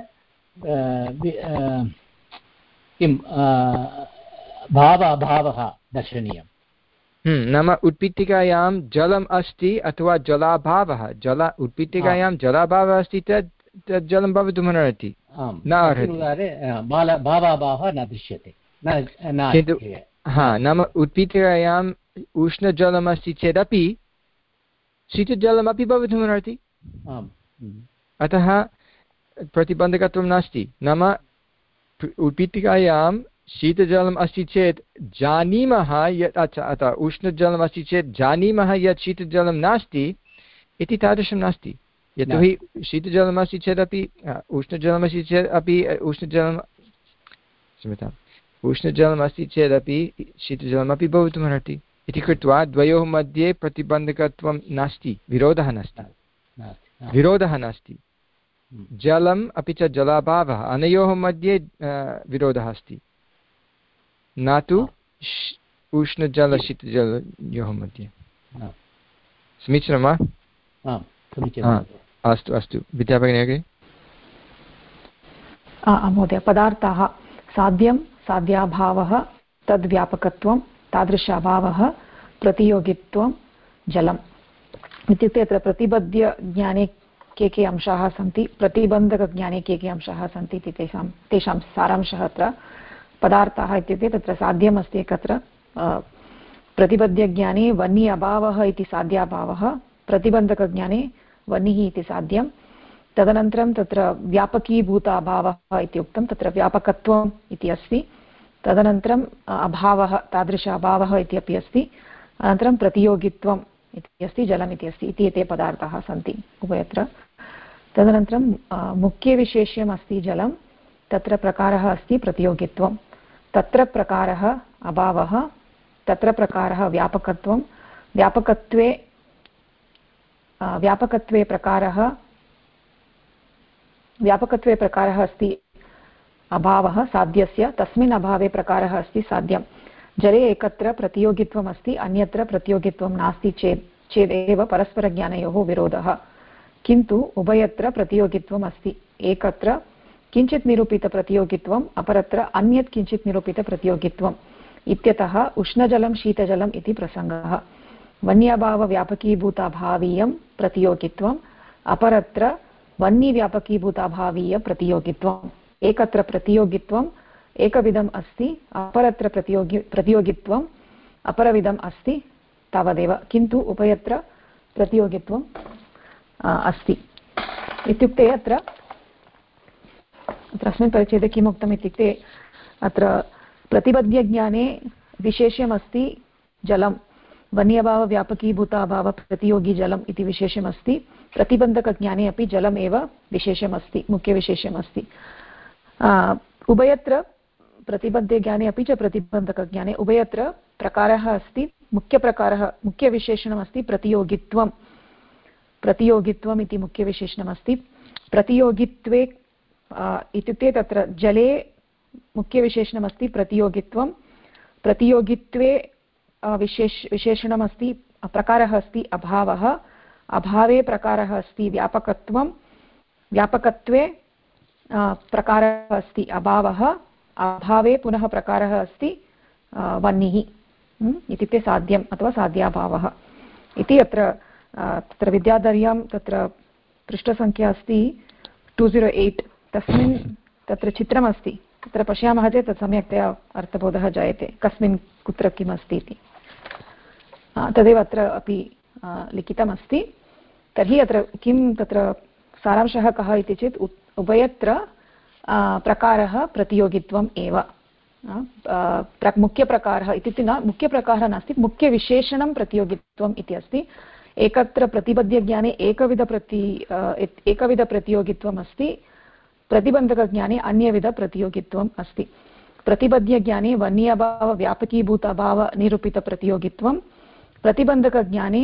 किं भाव अभावः दर्शनीयम्। नाम उत्पीठिकायां जलम् अस्ति अथवा जलाभावः, जल उत्पीठिकायां जलाभावः अस्ति तत् तत् जलं भवितुमर्हति, न अर्हति, भावाभावः न दृश्यते। किन्तु हा नाम उत्पीठिकायाम् उष्णजलमस्ति चेदपि शीतजलमपि भवितुमर्हति, अतः प्रतिबन्धकत्वं नास्ति। नाम उत्पीठिकायां शीतजलम् अस्ति चेत् जानीमः यत् अतः उष्णजलम् अस्ति चेत् जानीमः यत् शीतजलं नास्ति इति तादृशं नास्ति। यतोहि शीतजलमस्ति चेदपि उष्णजलमस्ति चेत् अपि उष्णजलं क्षम्यताम् उष्णजलमस्ति चेदपि शीतजलमपि भवितुमर्हति इति कृत्वा द्वयोः मध्ये प्रतिबन्धकत्वं नास्ति, विरोधः नास्ति, विरोधः नास्ति। जलम् अपि च जलाभावः अनयोः मध्ये विरोधः अस्ति, न तु उष्णजलशीतजलयोः मध्ये। समीचीनं वा? अस्तु अस्तु, विद्याभगिनी अग्रे। महोदय, पदार्थाः साध्यं साध्याभावः तद्व्यापकत्वं तादृशाभावः प्रतियोगित्वं जलम् इत्युक्ते अत्र प्रतिबद्धज्ञाने के के अंशाः सन्ति, प्रतिबन्धकज्ञाने के के अंशाः सन्ति इति तेषां तेषां सारांशः अत्र। पदार्थाः इत्युक्ते तत्र साध्यम् अस्ति एकत्र, प्रतिबद्धज्ञाने वह्नि अभावः इति साध्याभावः, प्रतिबन्धकज्ञाने वह्निः इति साध्यं। तदनन्तरं तत्र व्यापकीभूताभावः इति उक्तं, तत्र व्यापकत्वम् इति अस्ति। तदनन्तरम् अभावः, तादृश अभावः इति अपि अस्ति। अनन्तरं प्रतियोगित्वम् इति अस्ति, जलम् इति अस्ति, इति एते पदार्थाः सन्ति उभयत्र। तदनन्तरं मुख्यविशेष्यम् अस्ति जलं, तत्र प्रकारः अस्ति प्रतियोगित्वं, तत्र प्रकारः अभावः, तत्र प्रकारः व्यापकत्वं, व्यापकत्वे व्यापकत्वे प्रकारः व्यापकत्वे प्रकारः अस्ति अभावः साध्यस्य, तस्मिन् अभावे प्रकारः अस्ति साध्यं। जले एकत्र प्रतियोगित्वम् अस्ति, अन्यत्र प्रतियोगित्वं नास्ति चेत् चेदेव परस्परज्ञानयोः विरोधः, किन्तु उभयत्र प्रतियोगित्वम् अस्ति। एकत्र किञ्चित् निरूपितप्रतियोगित्वम्, अपरत्र अन्यत् किञ्चित् निरूपितप्रतियोगित्वम् इत्यतः उष्णजलं शीतजलम् इति प्रसङ्गः। वह्न्यभावव्यापकीभूताभावीयं प्रतियोगित्वम्, अपरत्र वह्निव्यापकीभूताभावीयप्रतियोगित्वम्। एकत्र प्रतियोगित्वम् एकविधम् अस्ति, अपरत्र प्रतियोगि प्रतियोगित्वम् अपरविधम् अस्ति, तावदेव, किन्तु उभयत्र प्रतियोगित्वम् अस्ति। इत्युक्ते अत्र अस्मिन् परिच्छेदे किम् उक्तम् इत्युक्ते अत्र प्रतिबद्धज्ञाने विशेष्यमस्ति जलं, वह्न्यभावव्यापकीभूताभाव प्रतियोगी जलम् इति विशेष्यमस्ति। प्रतिबन्धकज्ञाने अपि जलमेव विशेष्यमस्ति, मुख्यविशेष्यमस्ति। उभयत्र प्रतिबद्धज्ञाने अपि च प्रतिबन्धकज्ञाने उभयत्र प्रकारः अस्ति, मुख्यप्रकारः मुख्यविशेषणमस्ति प्रतियोगित्वं, प्रतियोगित्वम् इति मुख्यविशेषणमस्ति। प्रतियोगित्वे इत्युक्ते तत्र जले मुख्यविशेषणमस्ति प्रतियोगित्वं, प्रतियोगित्वे विशेष विशेषणमस्ति प्रकारः अस्ति अभावः, अभावे प्रकारः अस्ति व्यापकत्वं, व्यापकत्वे प्रकारः अस्ति अभावः, अभावे पुनः प्रकारः अस्ति वह्निः, इत्युक्ते साध्यम् अथवा साध्याभावः इति। अत्र तत्र विद्याधर्यां तत्र पृष्ठसङ्ख्या अस्ति टु जीरो एय्ट्, तस्मिन् तत्र चित्रमस्ति, तत्र पश्यामः चेत् तत् सम्यक्तया अर्थबोधः जायते, कस्मिन् कुत्र किम् अस्ति इति। तदेव अत्र अपि लिखितमस्ति। तर्हि अत्र किं तत्र सारांशः कः इति चेत् उभयत्र प्रकारः प्रतियोगित्वम् एव। मुख्यप्रकारः इत्युक्ते न मुख्यप्रकारः नास्ति, मुख्यविशेषणं प्रतियोगित्वम् इति अस्ति। एकत्र प्रतिबध्यज्ञाने एकविधप्रति एकविधप्रतियोगित्वम् अस्ति, प्रतिबन्धकज्ञाने अन्यविधप्रतियोगित्वम् अस्ति। प्रतिबध्यज्ञाने वह्न्यभावव्यापकीभूताभावनिरूपितप्रतियोगित्वं, प्रतिबन्धकज्ञाने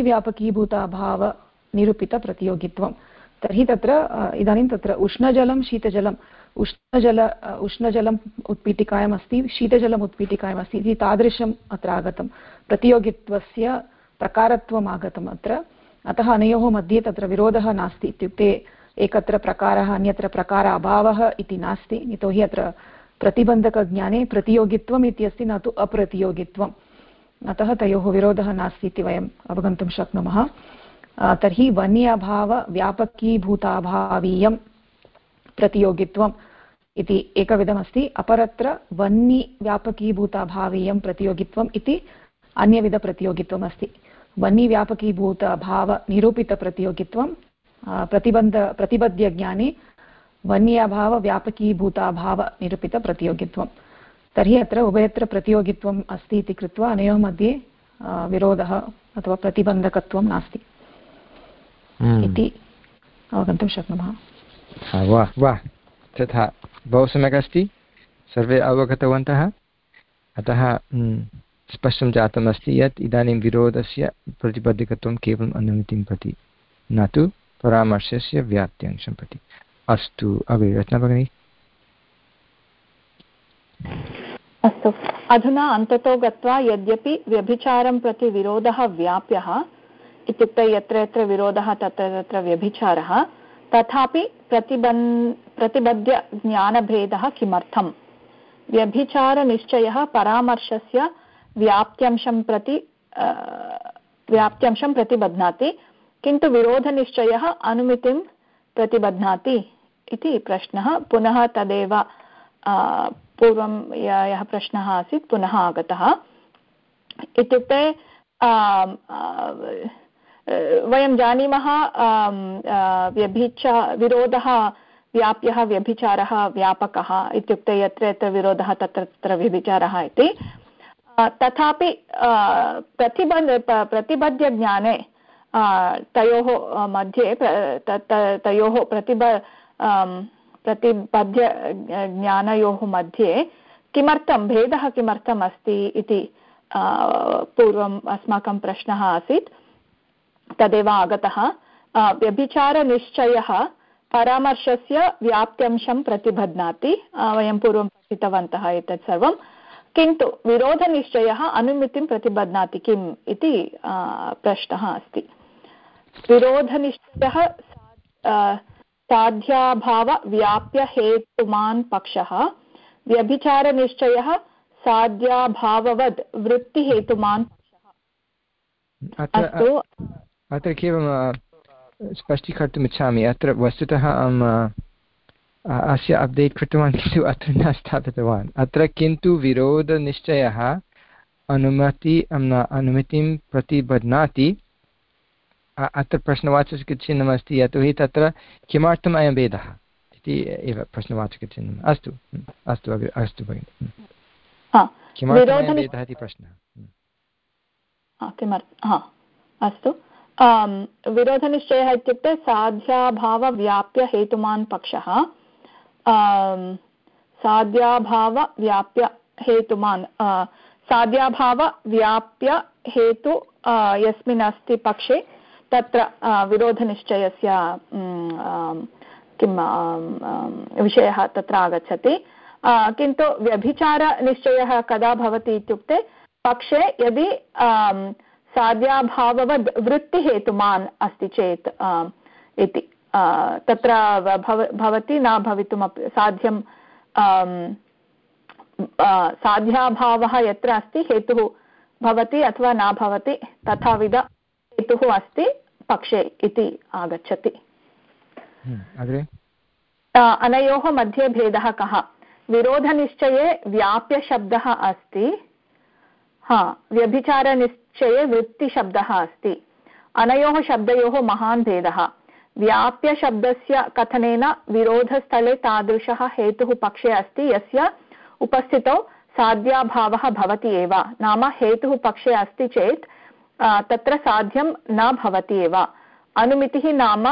वह्निव्यापकीभूताभावनिरूपितप्रतियोगित्वं। तर्हि तत्र इदानीं तत्र उष्णजलं शीतजलम् उष्णजल उष्णजलम् उत्पीठिकायाम् अस्ति, शीतजलम् उत्पीठिकायाम् अस्ति इति तादृशम् अत्र आगतं, प्रतियोगित्वस्य प्रकारत्वम् आगतम् अत्र। अतः अनयोः मध्ये तत्र विरोधः नास्ति, इत्युक्ते एकत्र प्रकारः अन्यत्र प्रकार अभावः इति नास्ति, यतोहि अत्र प्रतिबन्धकज्ञाने प्रतियोगित्वम् इति अस्ति, न तु अप्रतियोगित्वम्। अतः तयोः विरोधः नास्ति इति वयम् अवगन्तुं शक्नुमः। तर्हि वह्नि अभावव्यापकीभूताभावीयं प्रतियोगित्वम् इति एकविधमस्ति, अपरत्र वह्नि व्यापकीभूताभावीयं प्रतियोगित्वम् इति अन्यविधप्रतियोगित्वम् अस्ति। वह्नि व्यापकीभूताभावनिरूपितप्रतियोगित्वं प्रतिबन्ध प्रतिबध्यज्ञाने वह्नि अभावव्यापकीभूताभावनिरूपितप्रतियोगित्वं। तर्हि अत्र उभयत्र प्रतियोगित्वम् अस्ति इति कृत्वा अनयोः मध्ये विरोधः अथवा प्रतिबन्धकत्वं नास्ति इति अवगन्तुं शक्नुमः। वाह वाह, तथा बहु सम्यक् अस्ति, सर्वे अवगतवन्तः। अतः स्पष्टं जातमस्ति यत् इदानीं विरोधस्य प्रतिबद्धकत्वं केवलम् अनुमितिं प्रति, न तु परामर्शस्य व्याप्त्यंशं प्रति। अस्तु, अग्रे रत्ना भगिनी। अस्तु, अधुना अन्ततो गत्वा यद्यपि व्यभिचारं प्रति विरोधः व्याप्यः, इत्युक्ते यत्र यत्र विरोधः तत्र तत्र व्यभिचारः, तथापि प्रतिबन् प्रतिबद्ध्यज्ञानभेदः किमर्थम्? व्यभिचारनिश्चयः परामर्शस्य व्याप्त्यंशं प्रति व्याप्त्यंशं प्रतिबध्नाति, किन्तु विरोधनिश्चयः अनुमितिं प्रतिबध्नाति इति प्रश्नः। पुनः तदेव पूर्वं यः प्रश्नः आसीत् पुनः आगतः। इत्युक्ते वयं जानीमः व्यभिचा विरोधः व्याप्यः, व्यभिचारः व्यापकः, इत्युक्ते यत्र यत्र विरोधः तत्र तत्र व्यभिचारः इति। तथापि प्रतिबन्ध प्रतिबध्यज्ञाने तयोः मध्ये तयोः प्रतिब प्रतिबध्यज्ञानयोः मध्ये किमर्थं भेदः किमर्थम् अस्ति इति पूर्वम् अस्माकं प्रश्नः आसीत्, तदेव आगतः। व्यभिचारनिश्चयः परामर्शस्य व्याप्त्यंशं प्रतिबध्नाति, वयं पूर्वं पठितवन्तः एतत् सर्वं, किन्तु विरोधनिश्चयः अनुमितिं प्रतिबध्नाति किम् इति प्रश्नः अस्ति। विरोधनिश्चयः साध्याभावव्याप्यहेतुमान् पक्षः, व्यभिचारनिश्चयः साध्याभाववद् वृत्तिहेतुमान् पक्षः। अस्तु, अत्र केवलं स्पष्टीकर्तुम् इच्छामि। अत्र वस्तुतः अहम् अस्य अप्डेट् कृतवान्, किन्तु अत्र न स्थापितवान्। अत्र किन्तु विरोधनिश्चयः अनुमति अनुमतिं प्रतिबध्नाति, अत्र प्रश्नवाचकचिह्नमस्ति, यतोहि तत्र किमर्थम् अयं भेदः इति एव प्रश्नवाचकचिह्नम्। अस्तु अस्तु अस्तु भगिनि, किमर्थं भेदः इति प्रश्नः। किमर्थम्? अस्तु, विरोधनिश्चयः इत्युक्ते साध्याभावव्याप्यहेतुमान् पक्षः, साध्याभावव्याप्यहेतुमान् साध्याभावव्याप्यहेतु यस्मिन् अस्ति पक्षे तत्र विरोधनिश्चयस्य किं विषयः तत्र आगच्छति। किन्तु व्यभिचारनिश्चयः कदा भवति इत्युक्ते पक्षे यदि साध्याभाववद् वृत्तिहेतुमान् अस्ति चेत् इति, तत्र भवति न भवितुमपि साध्यं, साध्याभावः यत्र अस्ति हेतुः भवति अथवा न भवति, तथाविध हेतुः अस्ति पक्षे इति आगच्छति। अनयोः मध्ये भेदः कः? विरोधनिश्चये व्याप्यशब्दः अस्ति, हा, व्यभिचारनिश्चये वृत्तिशब्दः अस्ति। अनयोः शब्दयोः महान् भेदः। व्याप्यशब्दस्य कथनेन विरोधस्थले तादृशः हेतुः पक्षे अस्ति यस्य उपस्थितौ साध्याभावः भवति एव। नाम हेतुः पक्षे अस्ति चेत् तत्र साध्यं न भवति एव। अनुमितिः नाम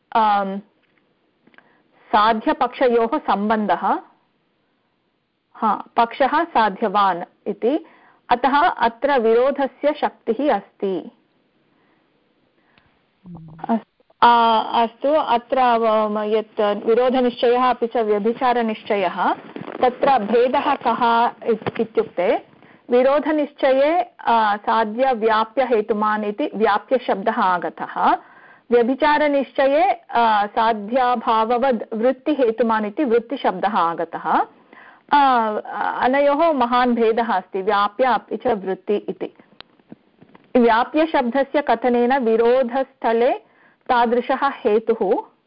साध्यपक्षयोः सम्बन्धः, हा पक्षः साध्यवान् इति, अतः अत्र विरोधस्य शक्तिः अस्ति। अस्तु, अत्र यत् विरोधनिश्चयः अपि च व्यभिचारनिश्चयः, तत्र भेदः कः इत्युक्ते विरोधनिश्चये साध्यव्याप्यहेतुमान् इति व्याप्यशब्दः आगतः, व्यभिचारनिश्चये साध्याभाववद् वृत्तिहेतुमान् इति वृत्तिशब्दः आगतः। अनयोः महान् भेदः अस्ति, व्याप्य अपि च वृत्ति इति। व्याप्यशब्दस्य कथनेन विरोधस्थले तादृशः हेतुः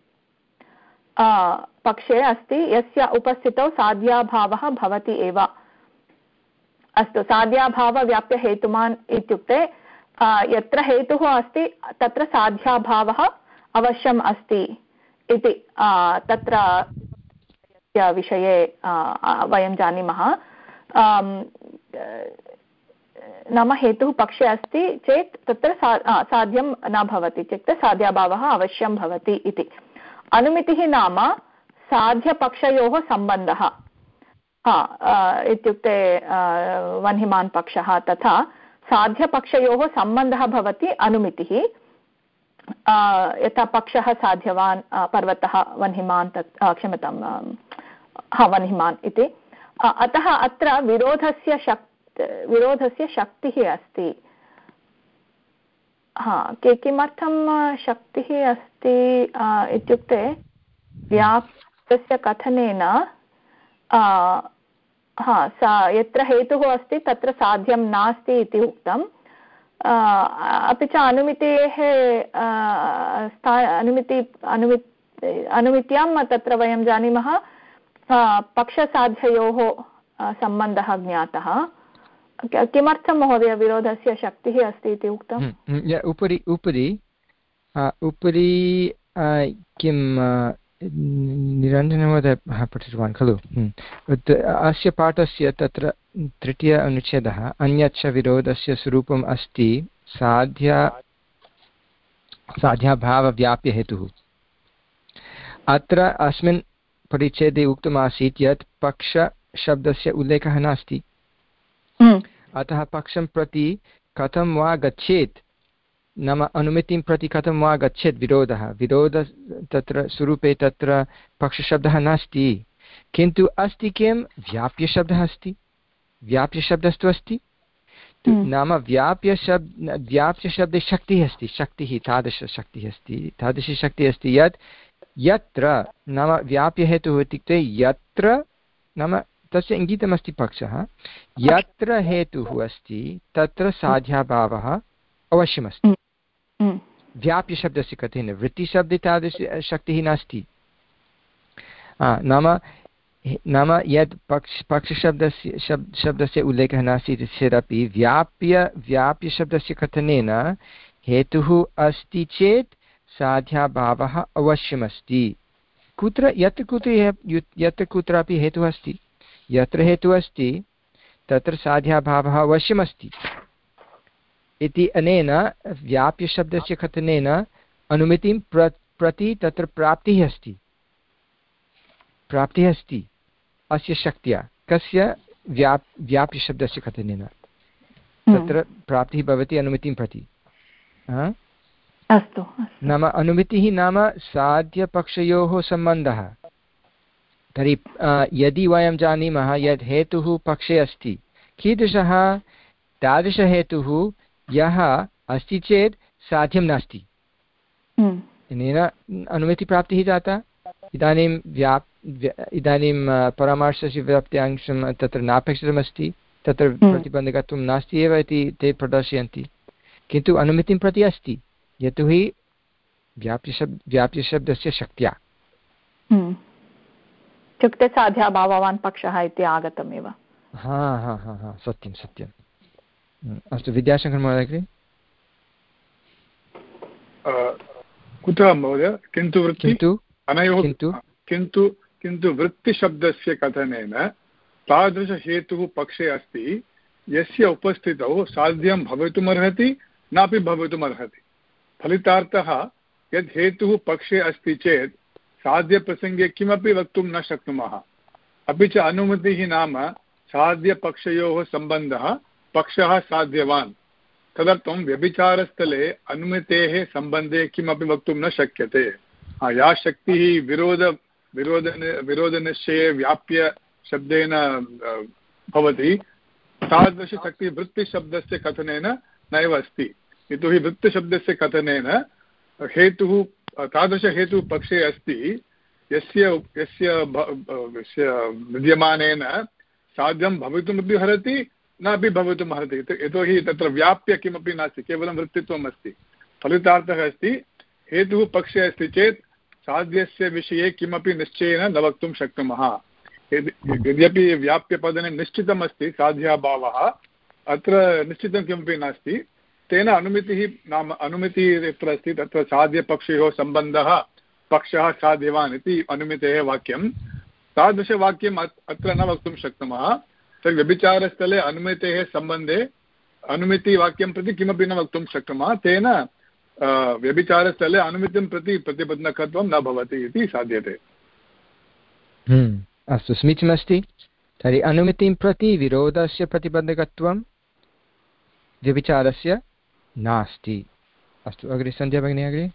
पक्षे अस्ति यस्य उपस्थितौ साध्याभावः भवति एव। अस्तु, साध्याभावव्याप्यहेतुमान् इत्युक्ते यत्र हेतुः अस्ति तत्र साध्याभावः अवश्यम् अस्ति इति तत्र विषये वयं जानीमः। नाम हेतुः पक्षे अस्ति चेत् तत्र सा साध्यं न भवति, इत्युक्ते साध्याभावः अवश्यं भवति इति। अनुमितिः नाम साध्यपक्षयोः सम्बन्धः, हा इत्युक्ते वह्निमान् पक्षः, तथा साध्यपक्षयोः सम्बन्धः भवति अनुमितिः। यथा पक्षः साध्यवान्, पर्वतः वह्निमान्, तत् क्षम्यतां हा वह्निमान् इति। अतः अत्र विरोधस्य शक् विरोधस्य शक्तिः अस्ति। हा के किमर्थं शक्तिः अस्ति इत्युक्ते व्याप्तस्य कथनेन हा सा यत्र हेतुः अस्ति तत्र साध्यं नास्ति इति उक्तम्। अपि च अनुमितेः अनुमिति अनुमि अनुमित्यां तत्र वयं जानीमः पक्षसाध्ययोः सम्बन्धः ज्ञातः। किमर्थं महोदय विरोधस्य शक्तिः अस्ति इति उक्तम्? उपरि उपरि उपरि किं निरञ्जनमहोदय पठितवान् खलु? अस्य पाठस्य तत्र तृतीय अनुच्छेदः अन्यच्च विरोधस्य स्वरूपम् अस्ति साध्या साध्याभावव्याप्यहेतुः। अत्र अस्मिन् परिच्छेदे उक्तमासीत् यत् पक्षशब्दस्य उल्लेखः नास्ति, अतः पक्षं प्रति कथं वा गच्छेत्, नाम अनुमितिं प्रति कथं वा गच्छेत् विरोधः विरोध तत्र स्वरूपे तत्र पक्षशब्दः नास्ति, किन्तु अस्ति किं व्याप्यशब्दः अस्ति, व्याप्यशब्दस्तु अस्ति। नाम व्याप्यशब्द व्याप्यशब्दे शक्तिः अस्ति, शक्तिः तादृशशक्तिः अस्ति तादृशी शक्तिः अस्ति यत् यत्र नाम व्याप्यहेतुः इत्युक्ते यत्र नाम तस्य इङ्गितमस्ति पक्षः, यत्र हेतुः अस्ति तत्र साध्याभावः अवश्यमस्ति। व्याप्यशब्दस्य कथेन वृत्तिशब्दे तादृशी शक्तिः नास्ति। नाम नाम यद् पक्ष पक्षशब्दस्य शब्द शब्दस्य उल्लेखः नास्ति चेदपि व्याप्य व्याप्यशब्दस्य कथनेन हेतुः अस्ति चेत् साध्याभावः अवश्यमस्ति। कुत्र यत्र कुत्र यत्र कुत्रापि हेतुः अस्ति, यत्र हेतुः अस्ति तत्र साध्याभावः अवश्यमस्ति इति अनेन व्याप्यशब्दस्य कथनेन अनुमितिं प्र प्रति तत्र प्राप्तिः अस्ति प्राप्तिः अस्ति अस्य शक्त्या। कस्य? व्याप् व्याप्यशब्दस्य कथनेन तत्र प्राप्तिः भवति अनुमितिं प्रति। अस्तु, नाम अनुमितिः नाम साध्यपक्षयोः सम्बन्धः। तर्हि यदि वयं जानीमः यत् हेतुः पक्षे अस्ति, कीदृशः? तादृशहेतुः यः अस्ति चेत् साध्यं नास्ति, अनेन अनुमितिप्राप्तिः जाता। इदानीं व्याप् इदानीं परामर्शस्य व्याप्त्यांशं तत्र नापेक्षितमस्ति, तत्र प्रतिबन्धकत्वं नास्ति एव इति ते प्रदर्शयन्ति, किन्तु अनुमितिं प्रति अस्ति, यतोहि व्याप्यशब्द व्याप्यशब्दस्य शक्त्या। इत्युक्ते साध्याभाववान् पक्षः इति आगतमेव। हा हा हा हा सत्यं सत्यम्। अस्तु, विद्याशङ्कर महोदय। कुतः महोदय? किन्तु वृत्ति अनयोः किन्तु किन्तु किन्तु वृत्तिशब्दस्य कथनेन तादृशहेतुः पक्षे अस्ति यस्य उपस्थितौ साध्यं भवितुमर्हति नापि भवितुम् अर्हति। फलितार्थः यद् हेतुः पक्षे अस्ति चेत् साध्यप्रसङ्गे किमपि वक्तुं न शक्नुमः। अपि च अनुमतिः नाम साध्यपक्षयोः सम्बन्धः पक्षः साध्यवान्। तदर्थं व्यभिचारस्थले अनुमतेः सम्बन्धे किमपि वक्तुं न शक्यते। या शक्तिः विरोध विरोध विरोधनिश्चये व्याप्य शब्देन भवति तादृशशक्तिः वृत्तिशब्दस्य कथनेन नैव अस्ति। यतोहि वृत्तिशब्दस्य कथनेन हेतुः तादृशहेतुः पक्षे अस्ति यस्य यस्य यस्य विद्यमानेन साध्यं भवितुमपि अर्हति नापि भवितुम् अर्हति। यतोहि तत्र व्याप्य किमपि नास्ति, केवलं वृत्तित्वम् अस्ति। फलितार्थः अस्ति हेतुः पक्षे अस्ति चेत् साध्यस्य विषये किमपि निश्चयेन न वक्तुं शक्नुमः। यद्यपि व्याप्यपदने निश्चितम् अस्ति साध्याभावः, अत्र निश्चितं किमपि नास्ति। तेन अनुमितिः नाम अनुमितिः यत्र अस्ति तत्र साध्यपक्षयोः सम्बन्धः पक्षः साध्यवान् इति अनुमितेः वाक्यं। तादृशवाक्यम् अत्र न वक्तुं शक्नुमः। तर्हि व्यभिचारस्थले अनुमितेः सम्बन्धे अनुमितिवाक्यं प्रति किमपि न वक्तुं शक्नुमः। तेन व्यभिचारस्थले अनुमितिं प्रति प्रतिबन्धकत्वं न भवति इति साध्यते। अस्तु, समीचीनमस्ति। तर्हि अनुमितिं प्रति विरोधस्य प्रतिबन्धकत्वं व्यभिचारस्य नास्ति। अस्तु, अग्रे सन्ध्या भगिनी अग्रे।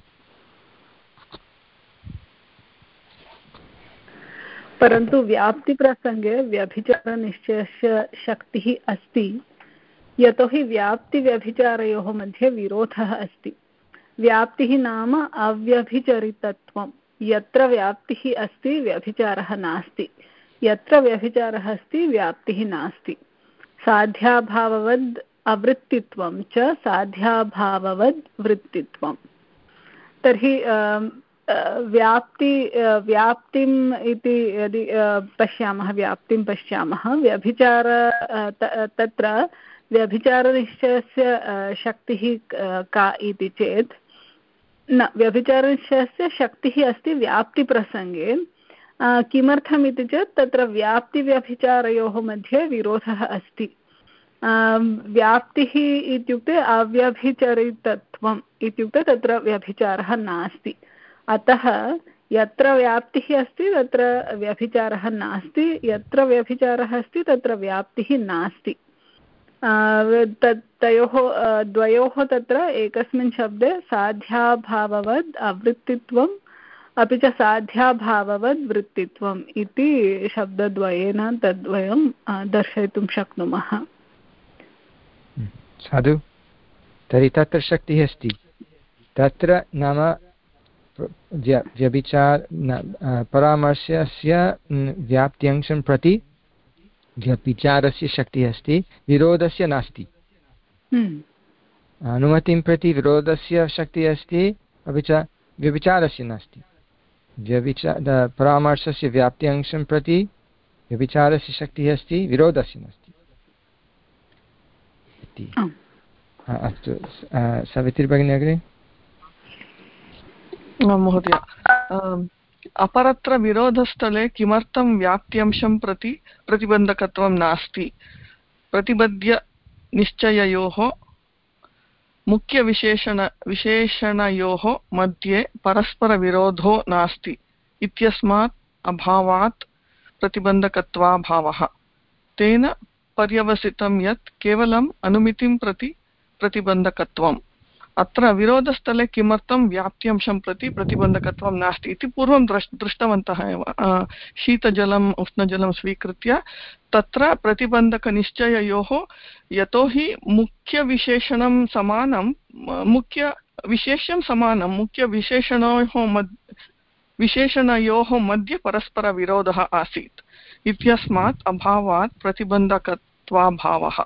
परन्तु व्याप्तिप्रसङ्गे व्यभिचारनिश्चयस्य शक्तिः अस्ति, यतोहि व्याप्तिव्यभिचारयोः मध्ये विरोधः अस्ति। व्याप्तिः नाम अव्यभिचरितत्वं। यत्र व्याप्तिः अस्ति व्यभिचारः नास्ति, यत्र व्यभिचारः अस्ति व्याप्तिः नास्ति। साध्याभाववद् अवृत्तित्वं च साध्याभाववद् वृत्तित्वं। तर्हि व्याप्ति व्याप्तिम् इति यदि पश्यामः व्याप्तिं पश्यामः व्यभिचार तत्र व्यभिचारनिश्चयस्य शक्तिः का इति चेत् न, व्यभिचारनिश्चयस्य शक्तिः अस्ति व्याप्तिप्रसङ्गे। किमर्थम् इति चेत् तत्र व्याप्तिव्यभिचारयोः मध्ये विरोधः अस्ति। व्याप्तिः इत्युक्ते अव्यभिचरितत्वम् इत्युक्ते तत्र व्यभिचारः नास्ति। अतः यत्र व्याप्तिः अस्ति तत्र व्यभिचारः नास्ति, यत्र व्यभिचारः अस्ति तत्र व्याप्तिः नास्ति। तत् तयोः द्वयोः तत्र एकस्मिन् शब्दे साध्याभाववद् अवृत्तित्वम् अपि च साध्याभाववद् वृत्तित्वम् इति शब्दद्वयेन तद्वयं दर्शयितुं शक्नुमः। साधु। तर्हि तत्र शक्तिः अस्ति। तत्र नाम व्यभिचार परामर्शस्य व्याप्त्यंशं प्रति व्यभिचारस्य शक्तिः अस्ति, विरोधस्य नास्ति। अनुमतिं प्रति विरोधस्य शक्तिः अस्ति, अपि च व्यभिचारस्य नास्ति। व्यभिचार परामर्शस्य व्याप्त्यंशं प्रति व्यभिचारस्य शक्तिः अस्ति, विरोधस्य नास्ति इति। अस्तु, सावित्री भगिनी अग्रे। महोदय, अपरत्र विरोधस्थले किमर्थं व्याप्त्यंशं प्रति प्रतिबन्धकत्वं नास्ति? प्रतिबद्ध निश्चययोः मुख्यविशेषण विशेषणयोः मध्ये परस्परविरोधो नास्ति इत्यस्मात् अभावात् प्रतिबन्धकत्वाभावः। तेन पर्यवसितं यत् केवलम् अनुमितिं प्रति प्रतिबन्धकत्वम्। अत्र विरोधस्थले किमर्थं व्याप्त्यंशं प्रति प्रतिबन्धकत्वं नास्ति इति पूर्वं दृष् दृष्टवन्तः एव। शीतजलम् उष्णजलं स्वीकृत्य तत्र प्रतिबन्धकनिश्चययोः यतोहि मुख्यविशेषणं समानं, मुख्यविशेष्यं समानं, मुख्यविशेषणयोः मध् विशेषणयोः मध्ये परस्परविरोधः आसीत् इत्यस्मात् अभावात् प्रतिबन्धकत्वाभावः।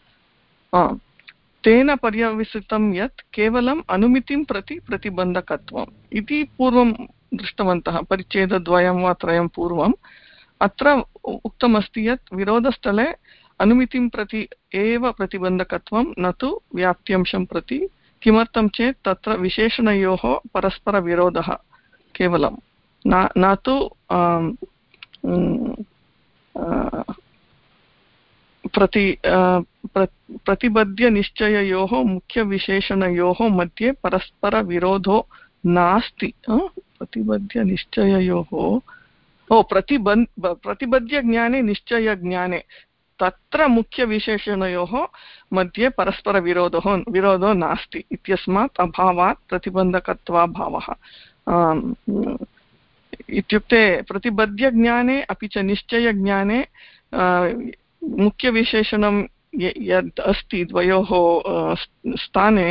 तेन पर्यवसितं यत् केवलम् अनुमितिं प्रति प्रतिबन्धकत्वम् इति पूर्वं दृष्टवन्तः, परिच्छेदद्वयं वा त्रयं पूर्वम्। अत्र उक्तमस्ति यत् विरोधस्थले अनुमितिं प्रति एव प्रतिबन्धकत्वं, न तु व्याप्त्यंशं प्रति। किमर्थं चेत् तत्र विशेषणयोः परस्परविरोधः केवलं, न न तु प्रति प्रतिबद्ध्यनिश्चययोः मुख्यविशेषणयोः मध्ये परस्परविरोधो नास्ति। प्रतिबद्ध्यनिश्चययोः ओ प्रतिबन् प्रतिबद्ध्यज्ञाने निश्चयज्ञाने तत्र मुख्यविशेषणयोः मध्ये परस्परविरोधः विरोधो नास्ति इत्यस्मात् अभावात् प्रतिबन्धकत्वाभावः। इत्युक्ते प्रतिबद्ध्यज्ञाने अपि च निश्चयज्ञाने मुख्यविशेषणं यद् अस्ति द्वयोः स्थाने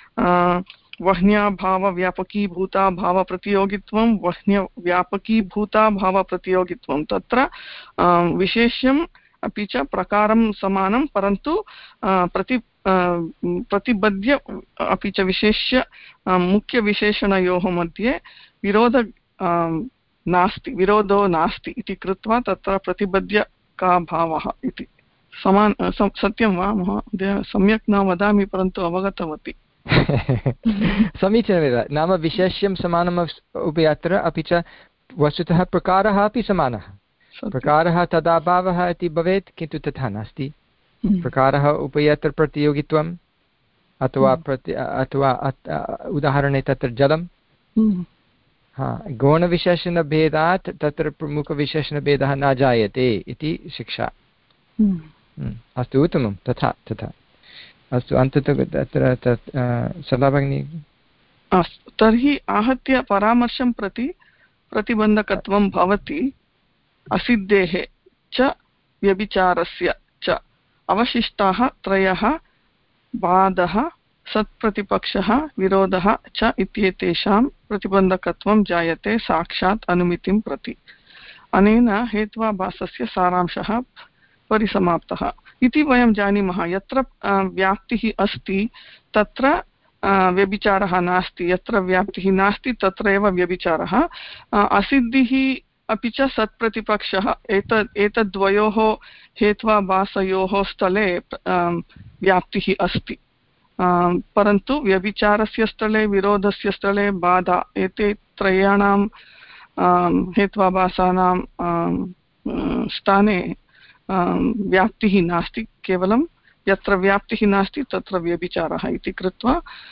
वह्न्याभावव्यापकीभूताभावप्रतियोगित्वं वह्न्यव्यापकीभूताभावप्रतियोगित्वं तत्र विशेष्यम् अपि च प्रकारं समानं परन्तु प्रति प्रतिबद्ध्य अपि च विशेष्य मुख्यविशेषणयोः मध्ये विरोध नास्ति विरोधो नास्ति इति कृत्वा तत्र प्रतिबद्ध्य का भावः इति समान सत्यं वा महोदय? सम्यक् न वदामि परन्तु अवगतवती। समीचीनमेव। नाम विशेष्यं समानम् उभयत्र अपि च वस्तुतः प्रकारः अपि समानः। प्रकारः तदाभावः इति भवेत् किन्तु तथा नास्ति। प्रकारः उभयत्र प्रतियोगित्वम् अथवा प्रति अथवा उदाहरणे तत्र जलं हा गौणविशेषणभेदात् तत्र प्रमुखविशेषणभेदः न जायते इति शिक्षा। अस्तु उत्तमं तथा तथा अस्तु अन्ततः तत्र तत् सदा भगिनी। अस्तु तर्हि आहत्य परामर्शं प्रति प्रतिबन्धकत्वं भवति असिद्धेः च व्यभिचारस्य च अवशिष्टाः त्रयः बाधः सत्प्रतिपक्षः विरोधः च इत्येतेषां प्रतिबन्धकत्वं जायते साक्षात् अनुमितिं प्रति। अनेन हेत्वाभासस्य सारांशः परिसमाप्तः इति वयं जानीमः। यत्र व्याप्तिः अस्ति तत्र व्यभिचारः नास्ति, यत्र व्याप्तिः नास्ति तत्र एव व्यभिचारः। असिद्धिः अपि च सत्प्रतिपक्षः एतद् एतद्वयोः हेत्वाभासयोः स्थले व्याप्तिः अस्ति, परन्तु व्यभिचारस्य स्थले विरोधस्य स्थले बाधा एते त्रयाणां हेत्वाभासानां स्थाने व्याप्तिः नास्ति। केवलं यत्र व्याप्तिः नास्ति तत्र व्यभिचारः इति कृत्वा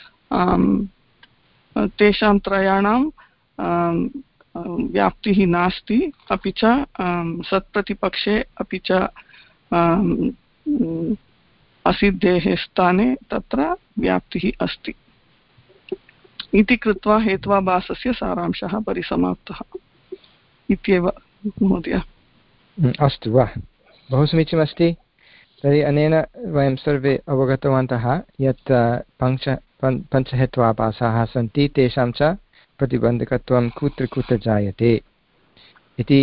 तेषां त्रयाणां व्याप्तिः नास्ति, अपि च सत्प्रतिपक्षे अपि च असिद्धेः स्थाने तत्र व्याप्तिः अस्ति इति कृत्वा हेत्वाभासस्य सारांशः परिसमाप्तः इत्येव महोदय। अस्तु वा, बहु समीचीनमस्ति। तर्हि अनेन वयं सर्वे अवगतवन्तः यत् पञ्च पञ्चहेत्वाभासाः सन्ति, तेषां च प्रतिबन्धकत्वं कुत्र कुत्र जायते इति।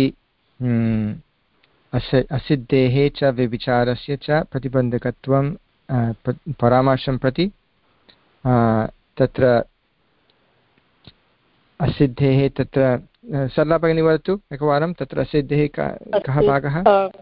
अस्य असिद्धेः च व्यभिचारस्य च प्रतिबन्धकत्वं परामर्शं प्रति तत्र असिद्धेः तत्र सरला भगिनी वदतु एकवारं तत्र असिद्धेः कः भागः?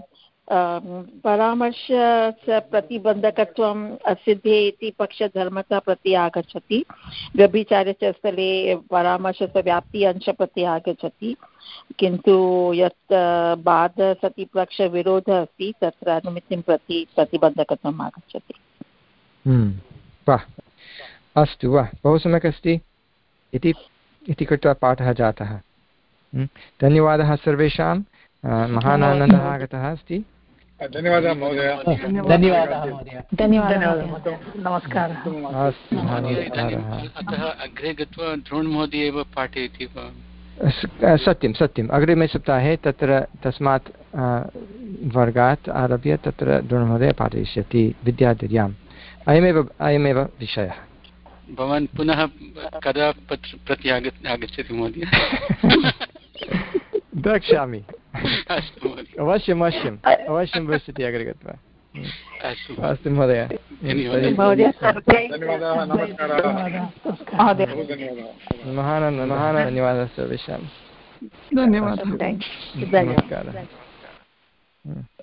परामर्शस्य प्रतिबन्धकत्वम् असिद्धे इति पक्षधर्मता प्रति आगच्छति। व्यभिचारस्य स्थले परामर्शस्य व्याप्ति अंश प्रति आगच्छति, किन्तु यत् बाध सतिपक्षविरोधः अस्ति तत्र अनुमितिं प्रति प्रतिबन्धकत्वम् आगच्छति। वाह, अस्तु वा, बहु सम्यक् अस्ति इति इति कृत्वा पाठः जातः। धन्यवादः सर्वेषां, महान् आनन्दः आगतः अस्ति। धन्यवादः महोदय। धन्यवादः महोदय। धन्यवादः नमस्कारः। अस्तु, नमस्कारः। अतः अग्रे गत्वा द्रोणमहोदय एव पाठयति वा? सत्यं सत्यम्, अग्रिमे सप्ताहे तत्र तस्मात् वर्गात् आरभ्य तत्र द्रोणमहोदय पाठयिष्यति विद्याधर्याम्। अयमेव अयमेव विषयः। भवान् पुनः कदा प्रति आगच्छति महोदय? द्रक्ष्यामि, अवश्यम् अवश्यम् अवश्यं भविष्यति अग्रे गत्वा। अस्तु महोदय, महान् महान् धन्यवादः सर्वेषां। धन्यवादः। नमस्कारः।